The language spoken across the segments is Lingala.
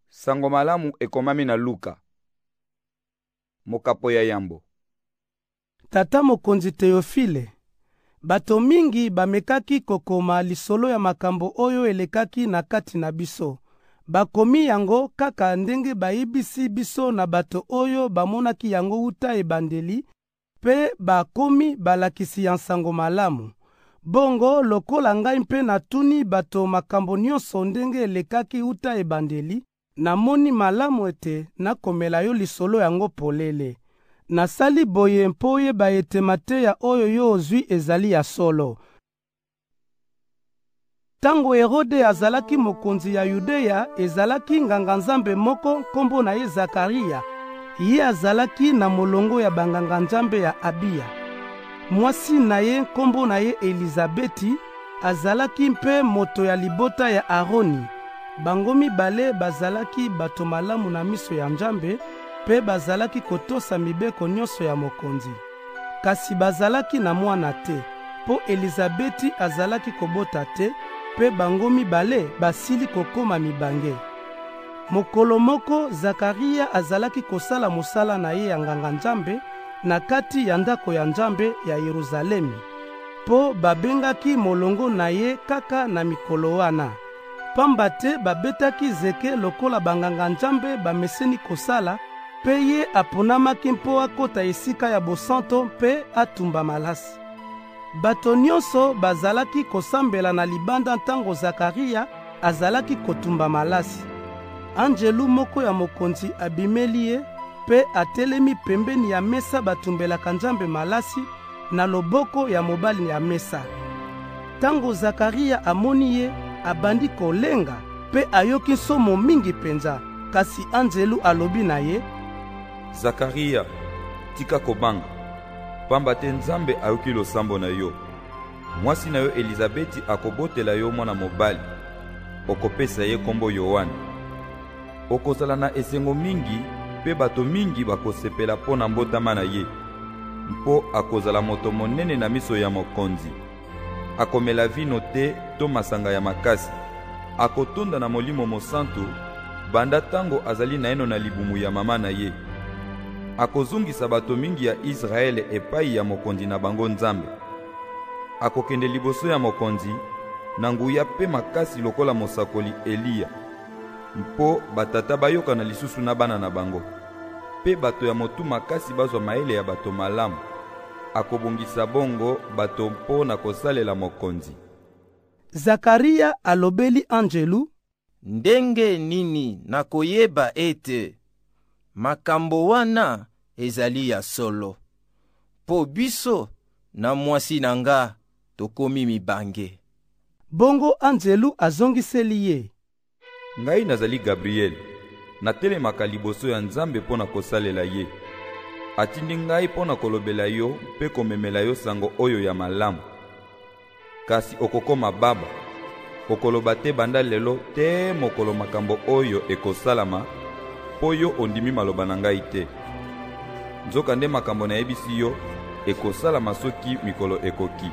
Sango malamu ekomami na Luka. Mokapo ya yambo. Tata mokonzi Teofile, bato mingi bamekaki kokoma lisolo ya makambo oyo elekaki na kati na biso. Bakomi yango kaka ndenge bayebisi biso na bato oyo bamonaki yango uta ebandeli, pe bakomi balakisi ya nsango malamu. Bongo lokola ngai mpe natuni bato makambo nyonso ndenge elekaki uta ebandeli, namoni malamu ete nakomela yo lisolo yango polele. Nasali boye mpo oyeba ete mateya oyo yo ozwi ezali ya solo. Tango Herode azalaki mokonzi ya Yudeya, ezalaki nganga-nzambe moko kombo na ye Zakaria. Ye azalaki na molongo ya banganga-nzambe ya Abiya. Mwasi na ye kombo na ye Elizabeti azalaki mpe moto ya libota ya Aroni. Bango mibale bazalaki bato malamu na miso ya Nzambe, pe bazalaki kotosa mibeko nyonso ya mokonzi. Kasi bazalaki na mwana te, po Elizabeti azalaki kobota te, pe bango mibale basili kokoma mibange. Mokolo moko Zakaria azalaki kosala mosala na ye ya nganga-nzambe na kati ya ndako ya Nzambe ya Yerusalemi, po babengaki molongo na ye kaka na mikolo wana. Pamba te babetaki zeke lokola banganga-nzambe bameseni kosala, pe ye aponamaki mpo akota esika ya bosanto mpe atumba malasi. Bato nyonso bazalaki kosambela na libanda ntango Zakaria azalaki kotumba malasi. Anjelu moko ya mokonzi abimeli ye, pe atelemi pembeni ya mesa batumbelaka Nzambe malasi na loboko ya mobali ya mesa. Tango Zakaria amoni ye, abandi kolenga, pe ayoki somo mingi penza, kasi Anjelu alobi na ye: Zakaria, tika kobanga, pamba te Nzambe ayoki losambo na yo. Mwasi na yo Elizabeti akobotela yo mwana mobali, okopesa ye kombo Yohane. Okozala na esengo mingi, pe bato mingi bakosepela mpo na mbotama na ye, mpo akozala moto monene na miso ya mokonzi. Akomela vino te to masanga ya makasi. Akotonda na Molimo Mosantu banda tango azali na eno na libumu ya mama na ye. Akozungisa bato mingi ya Israele epai ya mokonzi na bango Nzambe. Akokende liboso ya mokonzi na nguya pe makasi lokola mosakoli Eliya, mpo batata bayoka na lisusu na bana na bango, pe bato ya motu makasi bazwa maele ya bato malamu. Akobongisa bongo bato mpo na kosalela mokonzi. Zakaria alobeli Anjelu: ndenge nini nakoyeba ete makambo wana ezali ya solo, po biso na mwasi na nga tokomi mibange. Bongo Anjelu azongiseli ye: ngai nazali Gabriel, natelemaka liboso ya Nzambe mpo na kosalela ye. Atindi ngai mpo na kolobela yo mpe komemela yo sango oyo ya malamu. Kasi okokoma baba, okoloba te banda lelo te mokolo makambo oyo ekosalama, po yo ondimi maloba na ngai te. Nzoka nde makambo na yebisi yo ekosalama soki mikolo ekoki.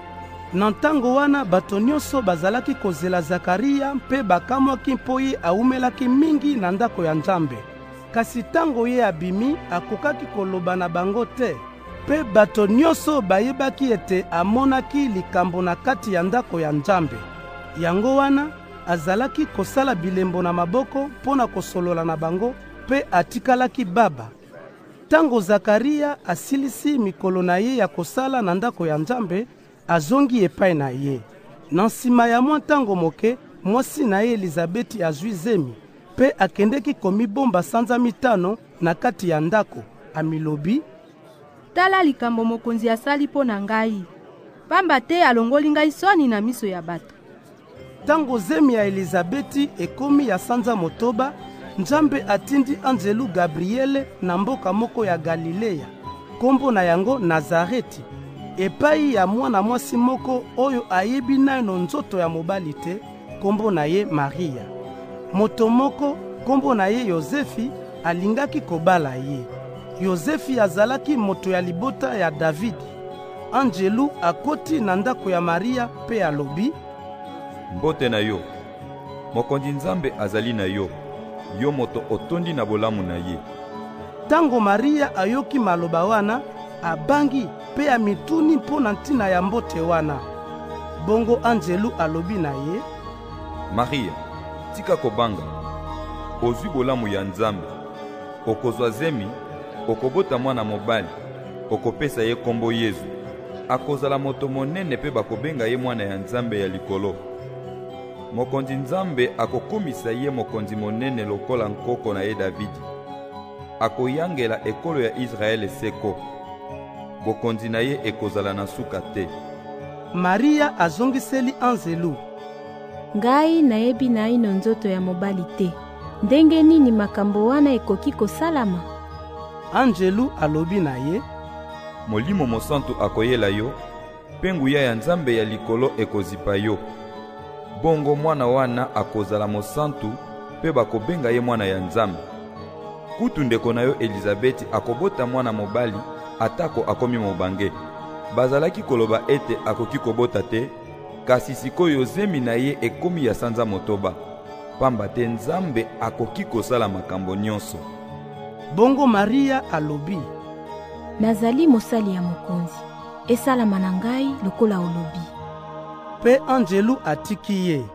Na ntango wana bato nyonso bazalaki kozela Zakaria mpe bakamwaki mpo ye aumelaki mingi na ndako ya Nzambe. Kasi tango ye abimi akokaki koloba na bango te, pe bato nyonso bayebaki ete amonaki likambo na kati ya ndako ya Nzambe. Yango wana azalaki kosala bilembo na maboko mpo na kosolola na bango, pe atikalaki baba. Tango Zakaria asilisi mikolo na ye ya kosala na ndako ya Nzambe, azongi epai na ye. Na nsima ya mwa ntango moke, mwasi na ye Elizabeti azwi zemi, pe akendeki komibomba sanza mitano na kati ya ndako. Amilobi: tala likambo mokonzi asali mpo na ngai, pamba te alongoli ngai soni na miso ya bato. Tango zemi ya Elizabeti ekomi ya sanza motoba, Nzambe atindi Anjelu Gabriele na mboka moko ya Galilea, kombo na yango Nazareti, epai ya mwana mwasi moko oyo ayebi naino nzoto ya mobali te, kombo na ye Maria. Moto moko kombo na ye Yozefi alingaki kobala ye. Yozefi azalaki moto ya libota ya Davidi. Anjelu akoti na ndako ya Maria pe alobi: mbote na yo, mokonzi Nzambe azali na yo. yo moto otondi na bolamu na ye. Tango Maria ayoki maloba wana, abangi pe amituni mpo na ntina ya mbote wana. Bongo anjelu alobi na ye: Maria, tika kobanga, ozwi bolamu ya Nzambe, okozwa zemi, okobota mwana mobali, okopesa ye kombo Yezu. Akozala moto monene pe bakobenga ye mwana ya Nzambe ya likolo. Mokonzi Nzambe akokomisa ye mokonzi monene lokola nkoko na ye Davidi. Akoyangela ekolo ya Israele seko. Bokonzi na ye ekozala na suka te. Maria azongiseli anjelu: Ngai nayebi naino nzoto ya mobali te. Ndenge nini makambo wana ekoki kosalama? Anjelu alobi na ye: Molimo Mosantu akoyela yo, pe nguya ya Nzambe ya likolo ekozipa yo. Bongo mwana wana akozala mosantu pe bakobenga ye mwana ya Nzambe. Kutu ndeko na yo Elizabeti akobota mwana mobali atako akomi mobange. Bazalaki koloba ete akoki kobota te, kasi sikoyo zemi na ye ekomi ya sanza motoba. Pamba te Nzambe akoki kosala makambo nyonso. Bongo Maria alobi: Nazali mosali ya mokonzi. Esalama na ngai lokola olobi. Pe anjelu atiki ye.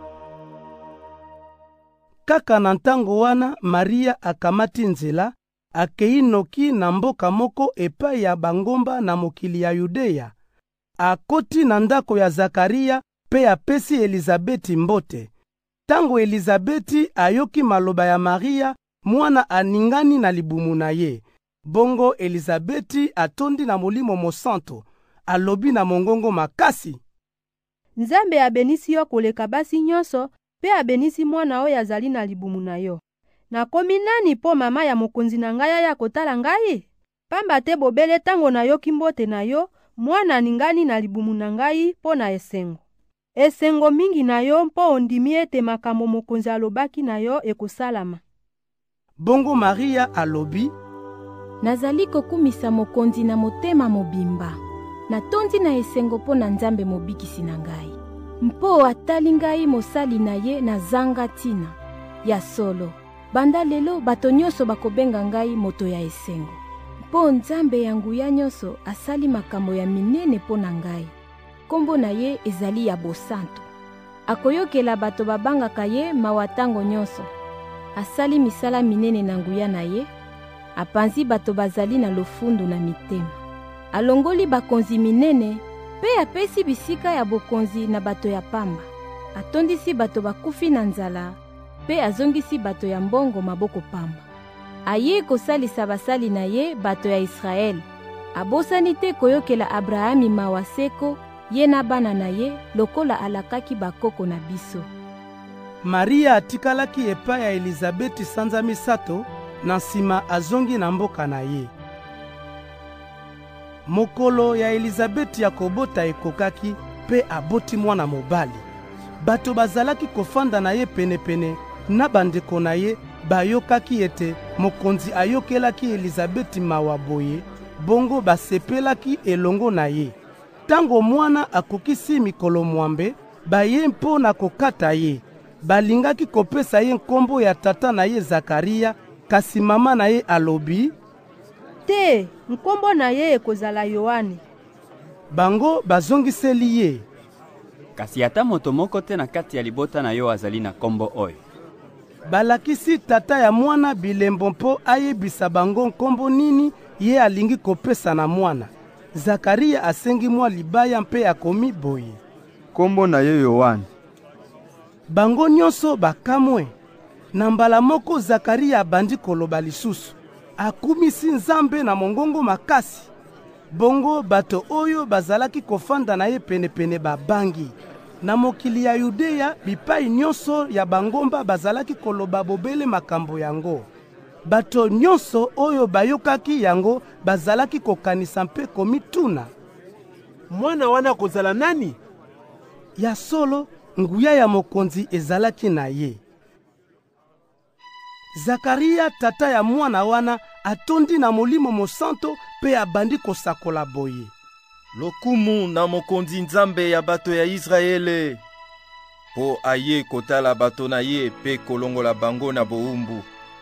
Kaka na ntango wana Maria akamati nzela, akei noki na mboka moko epai ya bangomba na mokili ya Yudeya. Akoti na ndako ya Zakaria pe apesi Elizabeti mbote. Tango Elizabeti ayoki maloba ya Maria, mwana aningani na libumu na ye. Bongo Elizabeti atondi na Molimo Mosantu, alobi na mongongo makasi: Nzambe abenisi yo koleka basi nyonso, pe abenisi mwana oyo azali na libumu na yo. Nakomi nani po mama ya mokonzi na ngai ya kotala ngai? Pamba te bobele tango nayoki mbote na yo, mwana aningani na libumu na ngai po na esengo. Esengo mingi na yo mpo ondimi ete makambo mokonzi alobaki na yo ekosalama. Bongo Maria alobi: Nazali kokumisa mokonzi na motema mobimba. Natondi na esengo po na Nzambe mobikisi na ngai. Mpo atali ngai mosali na ye na zanga tina. Ya solo, banda lelo bato nyonso bakobenga ngai moto ya esengo. Mpo Nzambe ya nguya nyonso asali makambo ya minene po na ngai. Kombo na ye ezali ya bosantu. Akoyokela bato babangaka ye mawatango nyonso. Asali misala minene na nguya na ye. Apanzi bato bazali na lofundu na mitema. Alongoli bakonzi minene, pe apesi bisika ya bokonzi na bato ya pamba. Atondisi bato bakufi na nzala, pe azongisi bato ya mbongo maboko pamba. Aye kosalisa basali na ye bato ya Israel. Abosani te koyokela Abrahami mawa seko, ye na bana na ye, lokola alakaki bakoko na biso. Maria atikalaki epai ya Elizabeti sanza misato, na nsima azongi na mboka na ye. Mokolo ya Elizabeti ya kobota ekokaki, pe aboti mwana mobali. Bato bazalaki kofanda na ye penepene, na bandeko na ye bayokaki ete mokonzi ayokelaki Elizabeti mawa boye, bongo basepelaki elongo na ye. Tango mwana akokisi mikolo mwambe, baye mpo na kokata ye. Balingaki kopesa ye nkombo ya tata na ye Zakaria, kasi mama na ye alobi: Te, nkombo na ye ekozala Yohane. Bango bazongiseli ye: Kasi ata moto moko te na kati ya libota na yo azali na kombo oyo. Balakisi tata ya mwana bilembo mpo ayebisa bango nkombo nini ye alingi kopesa na mwana. Zakaria asengi mwa libaya mpe akomi boye: Kombo na ye Yohane. Bango nyonso bakamwe. Na mbala moko Zakaria abandi koloba lisusu. Akumisi Nzambe na mongongo makasi. Bongo bato oyo bazalaki kofanda na ye penepene babangi. Na mokili ya Yudeya bipai nyonso ya bangomba bazalaki koloba bobele makambo yango. Bato nyonso oyo bayokaki yango bazalaki kokanisa mpe komituna: Mwana wana kozala nani? Ya solo, nguya ya mokonzi ezalaki na ye. Zakaria tata ya mwana wana atondi na Molimo Mosantu pe abandi kosakola boye: Lokumu na mokonzi Nzambe ya bato ya Israele. Po aye kotala bato na ye pe kolongola bango na boumbu.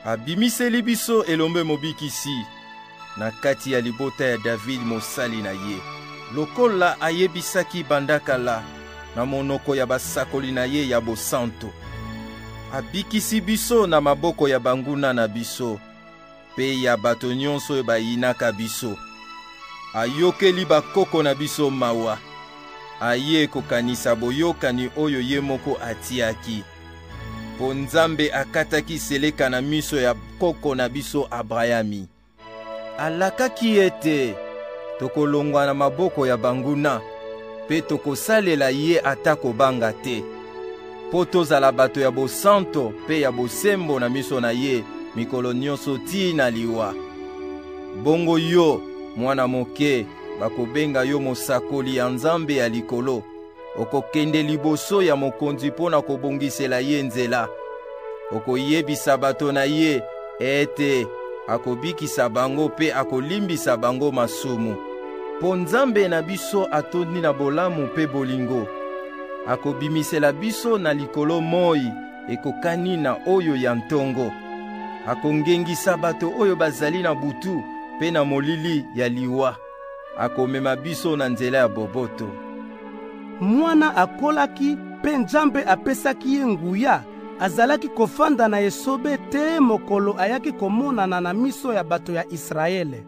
abimiseli biso elombe mobikisi na kati ya libota ya David mosali na ye, lokola ayebisaki bandakala na monoko ya basakoli na ye ya bosanto. Abikisi biso na maboko ya banguna na biso pe ya bato nyonso oyo bayinaka biso. Ayokeli bakoko na biso mawa, aye kokanisa boyokani oyo ye moko atiaki. Po Nzambe akataki seleka na miso ya koko na biso Abrayami. Alakaki ete tokolongwa na maboko ya banguna pe tokosalela ye ata kobanga te, po tozala bato ya bosanto pe ya bosembo na miso na ye mikolo nyonso tina liwa. Bongo yo, mwana moke, bakobenga yo mosakoli ya Nzambe ya likolo, okokende liboso ya mokonzi mpona kobongisela ye nzela. Okoyebisa bato na ye ete akobikisa bango pe akolimbisa bango masumu. Po Nzambe na biso atondi na bolamu pe bolingo, akobimisela biso na likolo moi ekokani na oyo ya ntongo. Akongengisa bato oyo bazali na butu pe na molili ya liwa. Akomema biso na nzela ya boboto. Mwana akolaki pe Nzambe apesaki ye nguya, azalaki kofanda na esobe te mokolo ayaki komonana na miso ya bato ya Israele.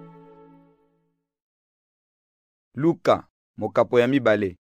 Luka, mokapo ya mibale.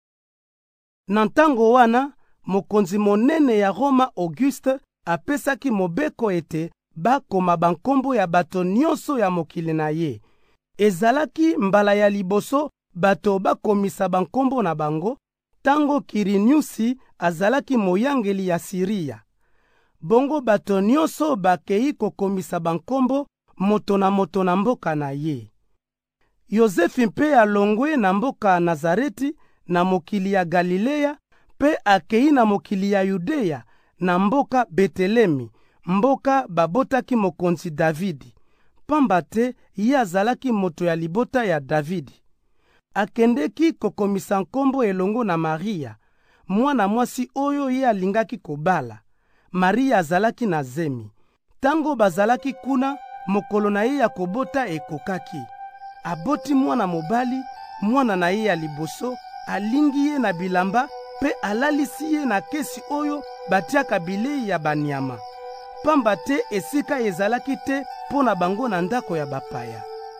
Na ntango wana, mokonzi monene ya Roma Auguste apesaki mobeko ete bakoma bankombo ya bato nyonso ya mokili na ye. Ezalaki mbala ya liboso bato bakomisa bankombo na bango, tango Kiriniusi azalaki moyangeli ya Siria. Bongo bato nyonso bakei kokomisa bankombo moto na mboka na ye. Yozefi mpe alongwe na mboka Nazareti na mokili ya Galilea, pe akei na mokili ya Yudea na mboka Betelemi, mboka babotaki mokonzi Davidi, pamba te ye azalaki moto ya libota ya Davidi. Akendeki kokomisa nkombo elongo na Maria, mwana mwasi oyo ye alingaki kobala. Maria azalaki na zemi. Tango bazalaki kuna, mokolo na ye ya kobota ekokaki. Aboti mwana mobali, mwana na ye ya liboso, alingi ye na bilamba, pe alalisi ye na kesi oyo batiaka bilei ya banyama. Pamba te esika ezalaki te pona bango na ndako ya bapaya.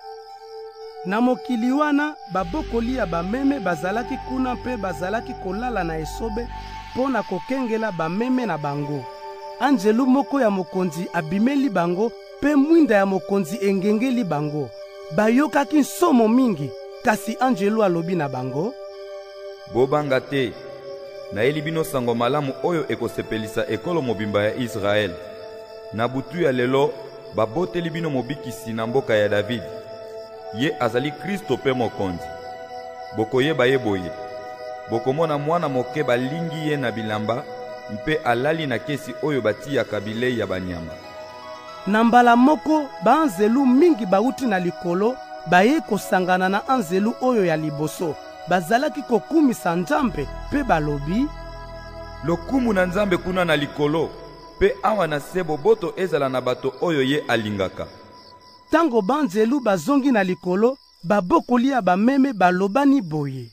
Na mokili wana, babokoli ya bameme bazalaki kuna pe bazalaki kolala na esobe pona kokengela bameme na bango. Anjelu moko ya mokonzi abimeli bango pe mwinda ya mokonzi engengeli bango. Bayokaki nsomo mingi, kasi Anjelu alobi na bango: Bobanga te, nayeli bino sango malamu oyo ekosepelisa ekolo mobimba ya Israel. Na butu ya lelo, baboteli bino mobikisi na mboka ya David. Ye azali Kristo pe mokonzi. Bokoyeba ye boye. Bokomona mwana moke balingi ye na bilamba, mpe alali na kesi oyo batiaka bilei ya banyama. Na mbala moko, baanzelu mingi bauti na likolo, baye kosangana na anzelu oyo ya liboso. Bazalaki kokumisa Nzambe pe balobi: Lokumu na Nzambe kuna na likolo, pe awa na sebo boto ezala na bato oyo ye alingaka. Tango banzelu bazongi na likolo, babokoli ya bameme balobani boye: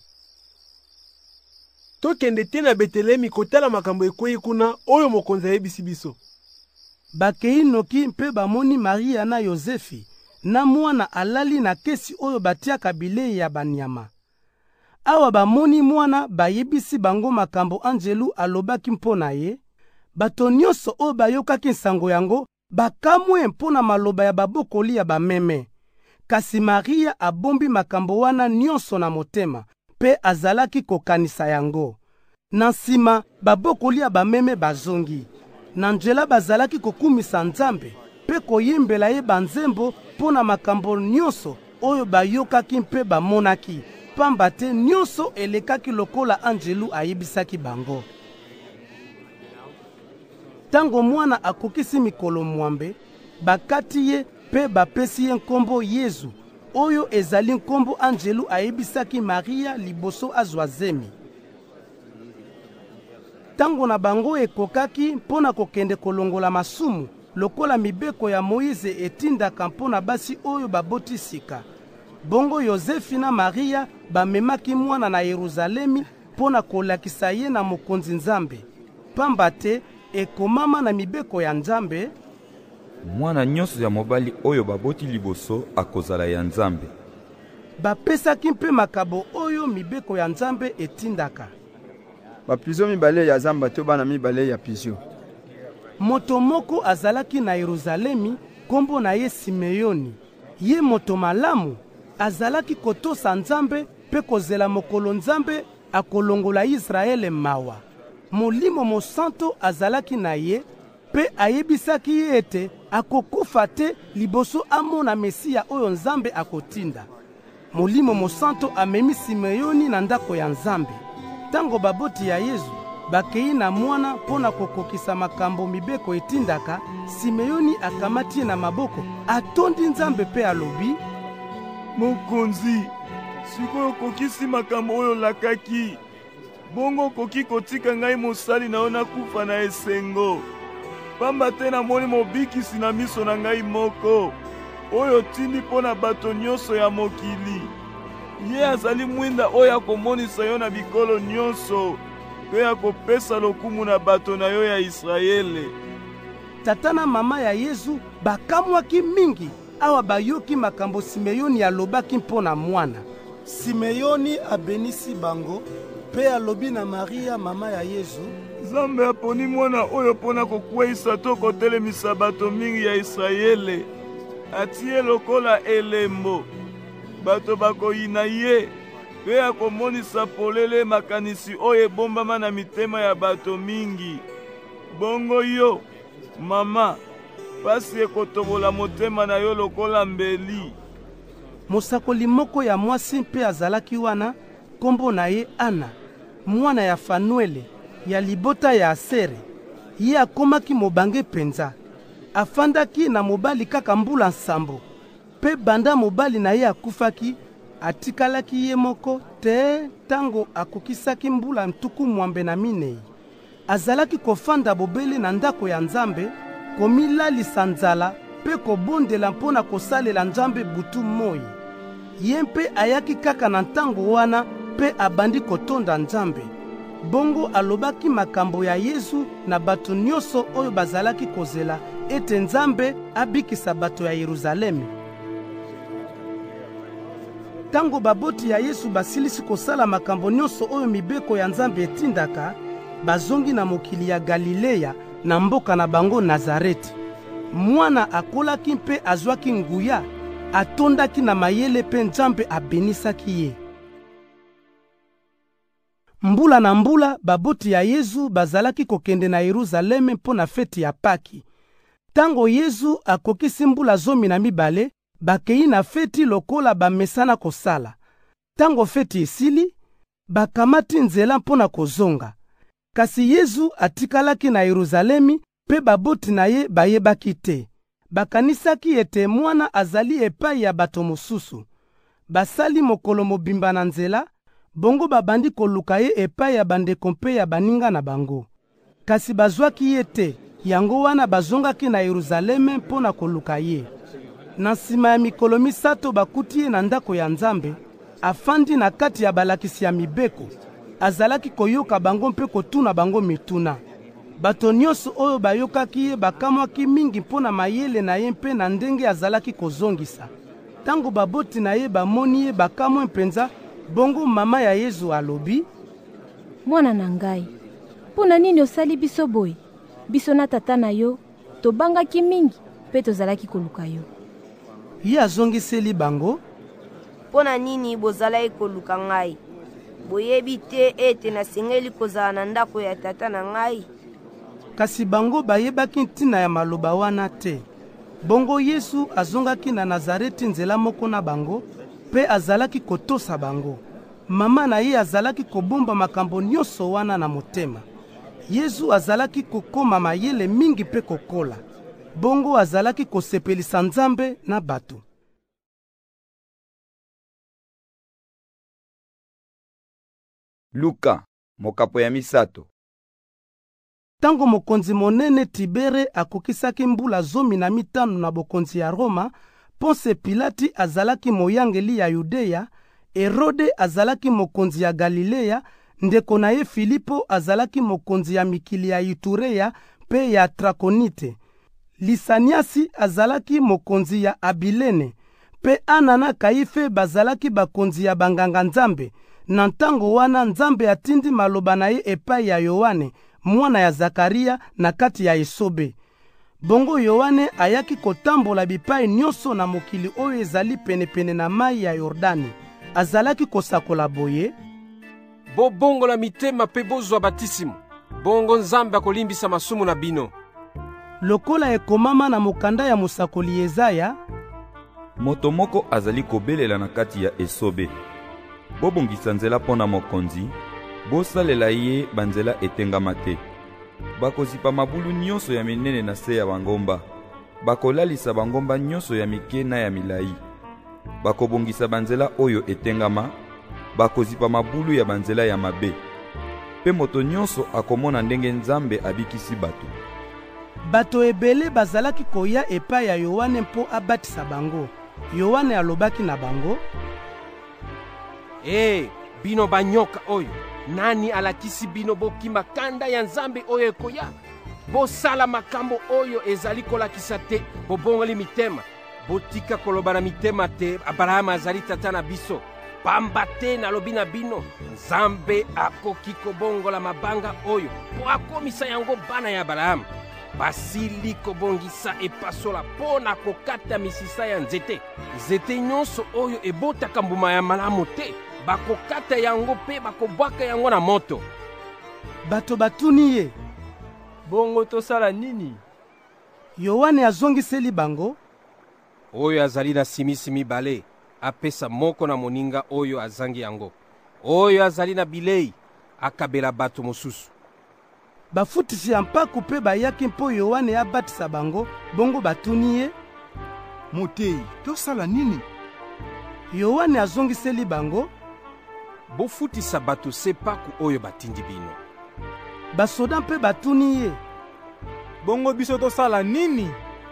Tokende te na Betelemi kotala makambo ekwei kuna oyo mokonzi ayebisi biso. Bakei noki mpe bamoni Maria na Yozefi na mwana alali na kesi oyo batiaka bilei ya banyama. Awa bamoni mwana bayebisi bango makambo Anjelu alobaki mpona ye. Bato nyonso oyo bayokaki nsango yango bakamwe mpona maloba ya babokoli ya bameme. Kasi Maria abombi makambo wana nyonso na motema, pe azalaki kokanisa yango. Na nsima babokoli ya bameme bazongi. Na nzela bazalaki kokumisa Nzambe, pe koyembela ye banzembo mpona makambo nyonso oyo bayokaki mpe bamonaki, pamba te nyonso elekaki lokola Anjelu ayebisaki bango. Tango mwana akokisi mikolo mwambe, bakati ye pe bapesi ye nkombo Yezu, oyo ezali nkombo Anjelu ayebisaki Maria liboso azwa zemi. Tango na bango ekokaki mpona kokende kolongola masumu, lokola mibeko ya Moïse etindaka mpo na basi oyo baboti sika. Bongo Yozefi na Maria bamemaki mwana na Yeruzalemi mpo na kolakisa ye na mokonzi Nzambe. Pamba te ekomama na mibeko ya Nzambe, mwana nyonso ya mobali oyo baboti liboso akozala ya Nzambe. Bapesaki mpe makabo oyo mibeko ya Nzambe etindaka. bapizio mibale ya zamba to bana mibale ya pizio. Moto moko azalaki na Yeruzalemi, kombo na ye Simeoni. Ye moto malamu, azalaki kotosa Nzambe pe kozela mokolo Nzambe akolongola Israele mawa. Molimo Mosanto azalaki na ye, pe ayebisaki ye ete akokufa te liboso amona Mesia oyo Nzambe akotinda. Molimo Mosanto amemi Simeoni na ndako ya Nzambe. Tango baboti ya Yesu bakei na mwana pona kokokisa makambo mibeko etindaka, Simeoni akamati na maboko, atondi Nzambe pe alobi: Mokonzi, sikoyo kokisi makambo oyo lakaki, bongo koki kotika ngai mosali na yo nakufa na esengo. Pamba te namoni mobikisi na miso na ngai moko, oyo tindi mpo na bato nyonso ya mokili. Ye azali mwinda oyo akomonisa yo na bikolo nyonso, pe akopesa lokumu na bato na yo ya Israele. Tata na mama ya Yesu bakamwaki mingi awa bayoki makambo Simeoni alobaki mpo na mwana. Simeoni abenisi bango pe alobi na Maria mama ya Yesu: Nzambe aponi mwana oyo pona kokweyisa to kotelemisa bato mingi ya Israele. Atie lokola elembo, bato bakoyina ye, pe akomonisa polele makanisi oyo ebombama na mitema ya bato mingi. Bongo yo, mama, pasi ekotobola motema na yo lokola mbeli. Mosakoli moko ya mwasi mpe azalaki wana, kombo na ye Ana, mwana ya Fanuele, ya libota ya Asere. Ye akomaki mobange penza. Afandaki na mobali kaka mbula nsambo. Pe banda mobali na ye akufaki, atikalaki ye moko te tango akokisaki mbula ntuku mwambe na minei. Azalaki kofanda bobele na ndako ya Nzambe, komilalisa nzala pe kobondela mpona kosalela Nzambe butu moi. Ye mpe ayaki kaka na ntango wana pe abandi kotonda Nzambe. Bongo alobaki makambo ya Yesu na bato nyonso oyo bazalaki kozela ete Nzambe abikisa bato ya Yeruzalemi. Tango baboti ya Yesu basilisi kosala makambo nyonso oyo mibeko ya Nzambe etindaka, bazongi na mokili ya Galilea na mboka na bango Nazareti. Mwana akolaki mpe azwaki nguya, atondaki na mayele pe Nzambe abenisaki ye. Mbula na mbula baboti ya Yesu bazalaki kokende na Yeruzaleme mpo na feti ya Paki. Tango Yesu akokisi mbula 12, bakei na feti lokola bamesana kosala. Tango feti esili, bakamati nzela mpo na kozonga. Kasi Yesu atikalaki na Yeruzalemi pe baboti na ye bayebaki te. Bakanisaki ete mwana azali epai ya bato mosusu. Basali mokolo mobimba na nzela, bongo babandi koluka ye epai ya bandeko mpe ya baninga na bango. Kasi bazwaki ye te, yango wana bazongaki na Yeruzaleme mpo na koluka ye. Na nsima ya mikolo 3 bakuti ye na ndako ya Nzambe, afandi na kati ya balakisi ya mibeko. Azalaki koyoka bango mpe kotuna bango mituna. Bato nyonso oyo bayokaki ye bakamwaki mingi mpo na mayele na ye mpe na ndenge azalaki kozongisa. Tango baboti na ye bamoni ye bakamwe mpenza, bongo mama ya Yesu alobi: Mwana na ngai, mpona nini osali biso boye? Biso na tata na yo tobangaki mingi mpe tozalaki koluka yo. Ye azongiseli bango: Mpona nini bozalaki koluka ngai? Boyebi te ete nasengeli kozala na ndako ya tata na ngai? Kasi bango bayebaki ntina ya maloba wana te. Bongo Yesu azongaki na Nazareti nzela moko na bango, pe azalaki kotosa bango. Mama na ye azalaki kobomba makambo nyonso wana na motema. Yesu azalaki kokoma mayele mingi pe kokola. Bongo azalaki kosepelisa Nzambe na bato. Luka, mokapo ya 3. Tango mokonzi monene Tibere akokisaki mbula 15 na bokonzi ya Roma, Ponse Pilati azalaki moyangeli ya Yudeya, Herode azalaki mokonzi ya Galilea, ndeko na ye Filipo azalaki mokonzi ya mikili ya Iturea pe ya Trakonite. Lisaniasi azalaki mokonzi ya Abilene, pe Ana na Kaife bazalaki bakonzi ya banganga Nzambe. Na ntango wana Nzambe atindi maloba na ye epai ya Yohane, mwana ya Zakaria na kati ya esobe. Bongo Yohane ayaki kotambola bipai nyonso na mokili oyo ezali penepene na mai ya Yordani. Azalaki kosakola boye: bobongola mitema pe bozwa batisimo, bongo Nzambe akolimbisa masumu na bino. Lokola ekomama na mokanda ya mosakoli Yezaya: moto moko azali kobelela na kati ya esobe. Bobongisa nzela pona mokonzi, bosalela ye banzela etengama te. Bakozipa mabulu nyonso ya minene na se ya bangomba. Bakolalisa bangomba nyonso ya mike na ya milai. Bakobongisa banzela oyo etengama, bakozipa mabulu ya banzela ya mabe. Pe moto nyonso akomona ndenge Nzambe abikisi bato. Bato ebele bazalaki koya epai ya Yohane mpo abatisa bango. Yohane alobaki na bango: bino banyoka oyo, nani alakisi bino bokima kanda ya Nzambe oyo ekoya? Bosala makambo oyo ezali kolakisa te, bobongoli mitema. Botika koloba na mitema te, Abrahama azali tata na biso. Pamba te nalobi na bino, Nzambe akoki kobongola mabanga oyo po akomisa yango bana ya Abrahama. Basili kobongisa epasola po na kokata misisa ya nzete. Nzete nyonso oyo ebotaka mbuma ya malamu te, bakokata yango pe bakobwaka yango na moto. Bato batuni ye: bongo tosala nini? Yohane azongiseli bango: oyo azali na simisi mibale apesa moko na moninga oyo azangi yango. Oyo azali na bilei akabela bato mosusu. Bafutisi ya mpaku pe bayaki mpo Yohane abatisa bango, bongo batuni ye: motei, tosala nini? Yohane azongiseli bango: bofutisa bato se paku oyo batindi bino. Basoda mpe batuni ye: bongo biso tosala nini?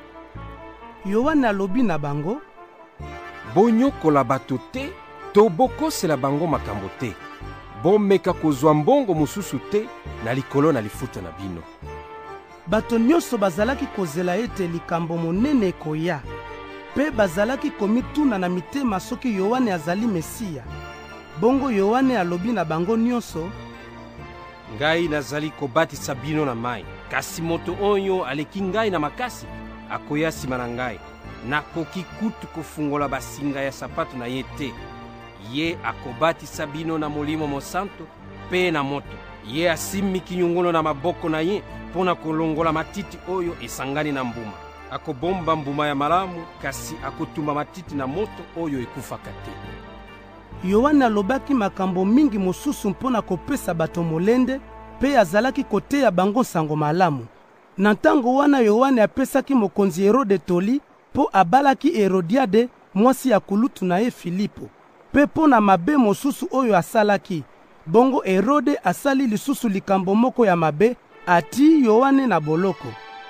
Yohane alobi na bango: bonyokola bato te, to bokosela bango makambo te. Bomeka kozwa mbongo mosusu te na likolo na lifuta na bino. Bato nyonso bazalaki kozela ete likambo monene koya, pe bazalaki komituna na mitema soki Yohane azali Mesiya. Bongo Yohane alobi na bango nyonso: ngai nazali kobatisa bino na mai, kasi moto oyo aleki ngai na makasi akoya nsima na ngai. Nakoki kutu kofungola basinga ya sapato na ye te. Ye akobatisa bino na Molimo Mosanto pe na moto. Ye asimi kinyungulo na maboko na ye pona kolongola matiti oyo esangani na mbuma. Akobomba mbuma ya malamu, kasi akotuma matiti na moto oyo ekufaka te. Yohane alobaki makambo mingi mosusu mpona kopesa bato molende, pe azalaki koteya bango sango malamu. Na ntango wana Yohane apesaki mokonzi Herode toli po abalaki Herodiade, mwasi ya kulutu na ye Filipo. Pe pona mabe mosusu oyo asalaki, bongo Herode asali lisusu likambo moko ya mabe, ati Yohane na boloko.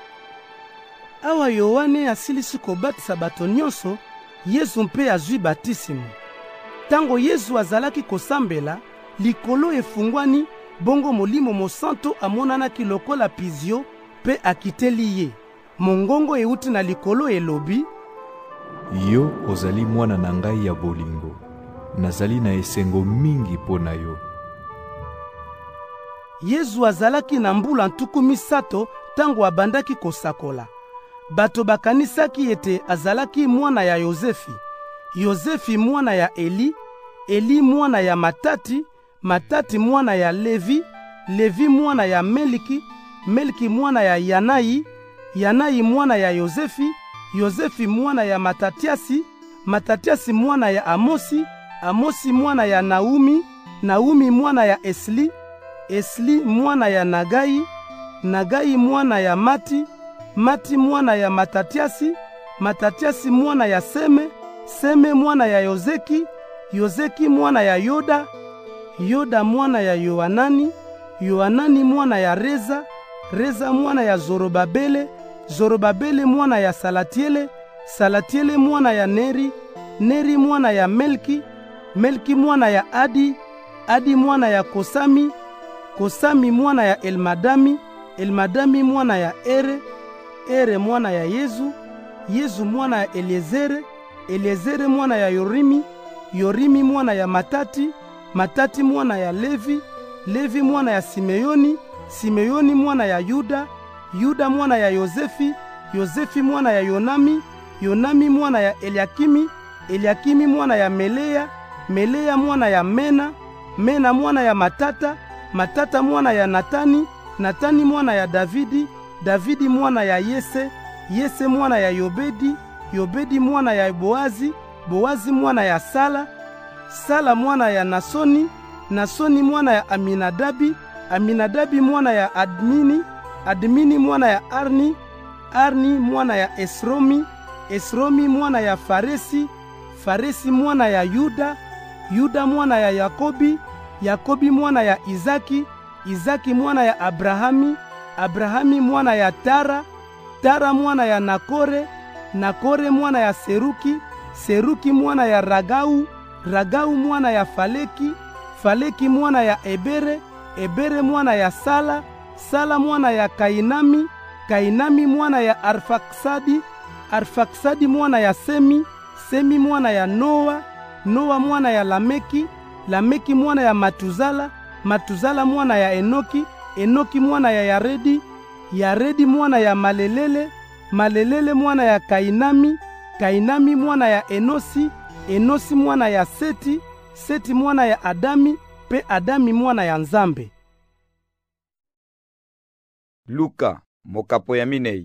Awa Yohane asilisi kobatisa bato nyonso, Yesu mpe azwi batisimo. Tango Yesu azalaki kosambela, likolo efungwani, bongo Molimo Mosanto amonanaki lokola pizio pe akiteli ye. Mongongo euti na likolo elobi: yo ozali mwana na ngai ya bolingo, nazali na esengo mingi mpo na yo. Yesu azalaki na mbula ntuku misato tango abandaki kosakola. Bato bakanisaki ete azalaki mwana ya Yozefi, Yozefi mwana ya Eli, Eli mwana ya Matati, Matati mwana ya Levi, Levi mwana ya Meliki, Meliki mwana ya Yanai, Yanai mwana ya Yozefi, Yozefi mwana ya Matatiasi, Matatiasi mwana ya Amosi, Amosi mwana ya Naumi, Naumi mwana ya Esli, Esli mwana ya Nagai, Nagai mwana ya Mati, Mati mwana ya Matatiasi, Matatiasi mwana ya Seme, Seme mwana ya Yozeki, Yozeki mwana ya Yoda, Yoda mwana ya Yoanani, Yoanani mwana ya Reza, Reza mwana ya Zorobabele, Zorobabele mwana ya Salatiele, Salatiele mwana ya Neri, Neri mwana ya Melki, Melki mwana ya Adi, Adi mwana ya Kosami, Kosami mwana ya Elmadami, Elmadami mwana ya Ere, Ere mwana ya Yezu, Yezu mwana ya Eliezere, Eliezere mwana ya Yorimi, Yorimi mwana ya Matati, Matati mwana ya Levi, Levi mwana ya Simeoni, Simeoni mwana ya Yuda, Yuda mwana ya Yozefi, Yozefi mwana ya Yonami, Yonami mwana ya Eliakimi, Eliakimi mwana ya Melea, Melea mwana ya Mena, Mena mwana ya Matata, Matata mwana ya Natani, Natani mwana ya Davidi, Davidi mwana ya Yese, Yese mwana ya Yobedi, Yobedi mwana ya Boazi, Boazi mwana ya Sala, Sala mwana ya Nasoni, Nasoni mwana ya Aminadabi, Aminadabi mwana ya Admini, Admini mwana ya Arni, Arni mwana ya Esromi, Esromi mwana ya Faresi, Faresi mwana ya Yuda, Yuda mwana ya Yakobi, Yakobi mwana ya Izaki, Izaki mwana ya Abrahami, Abrahami mwana ya Tara, Tara mwana ya Nakore, Nakore mwana ya Seruki, Seruki mwana ya Ragau, Ragau mwana ya Faleki, Faleki mwana ya Ebere, Ebere mwana ya Sala, Sala mwana ya Kainami, Kainami mwana ya Arfaksadi, Arfaksadi mwana ya Semi, Semi mwana ya Noa, Noa mwana ya Lameki, Lameki mwana ya Matuzala, Matuzala mwana ya Enoki, Enoki mwana ya Yaredi, Yaredi mwana ya Malelele, Malelele mwana ya Kainami, Kainami mwana ya Enosi, Enosi mwana ya Seti, Seti mwana ya Adami, pe Adami mwana ya Nzambe. Luka, mokapo ya minei.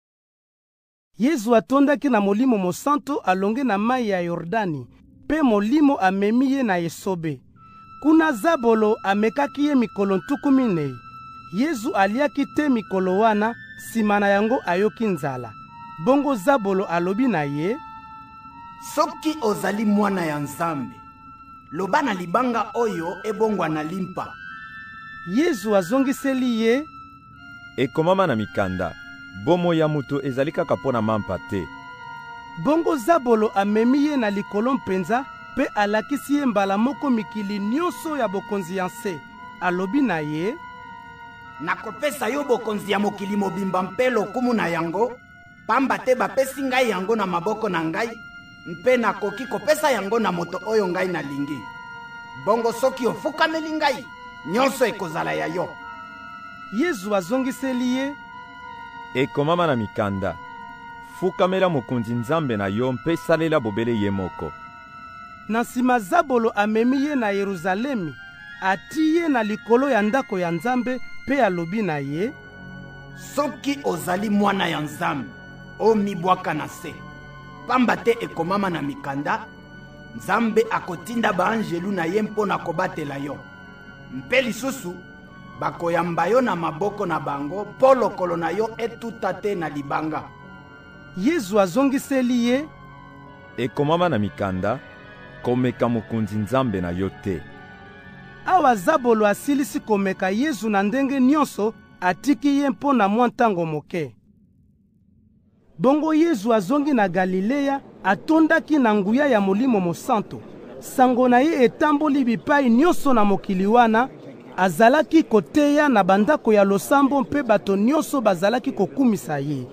Yesu atondaki na molimo mosanto alonge na mai ya Yordani, pe molimo amemi ye na esobe. Kuna Zabolo amekaki ye mikolo 12. Yesu aliaki te mikolo wana, sima na yango ayoki nzala. Bongo Zabolo alobi na ye, soki ozali mwana ya Nzambe, loba na libanga oyo ebongwa na limpa. Yesu azongiseli ye, ekomama na mikanda, bomo ya mutu ezali kaka pona mampa te. Bongo Zabolo amemi ye na likolo mpenza, pe alakisi ye mbala moko mikili nyonso ya bokonzi ya nse. Alobi na ye, nakopesa yo bokonzi ya mokili mobimba mpe lokumu na yango, pamba te bapesi ngai yango na maboko na ngai, mpe nakoki kopesa yango na moto oyo ngai nalingi. Bongo soki ofukameli ngai, nyonso ekozala ya yo. Yesu azongiseli ye, ekomama na mikanda, fukamela mokonzi Nzambe na yo mpe salela bobele ye moko. Na nsima Zabolo amemi ye na Yeruzalemi, ati ye na likolo ya ndako ya Nzambe, pe alobi na ye, soki ozali mwana ya Nzambe, omibwaka na se. Pamba te ekomama na mikanda, Nzambe akotinda baanjelu na ye mpo na kobatela yo. Mpe lisusu, bakoyamba yo na maboko na bango, mpo lokolo na yo etuta te na libanga. Yesu azongiseli ye, ekomama na mikanda, komeka mokonzi Nzambe na yo te. Awa Zabolo asilisi komeka Yesu na ndenge nyonso, atiki ye mpo na mwa ntango moke. Bongo Yesu azongi na Galilea, atondaki na nguya ya molimo mosanto. Sango na ye etamboli bipai nyonso na mokili wana, azalaki koteya na bandako ya losambo mpe bato nyonso bazalaki kokumisa ye.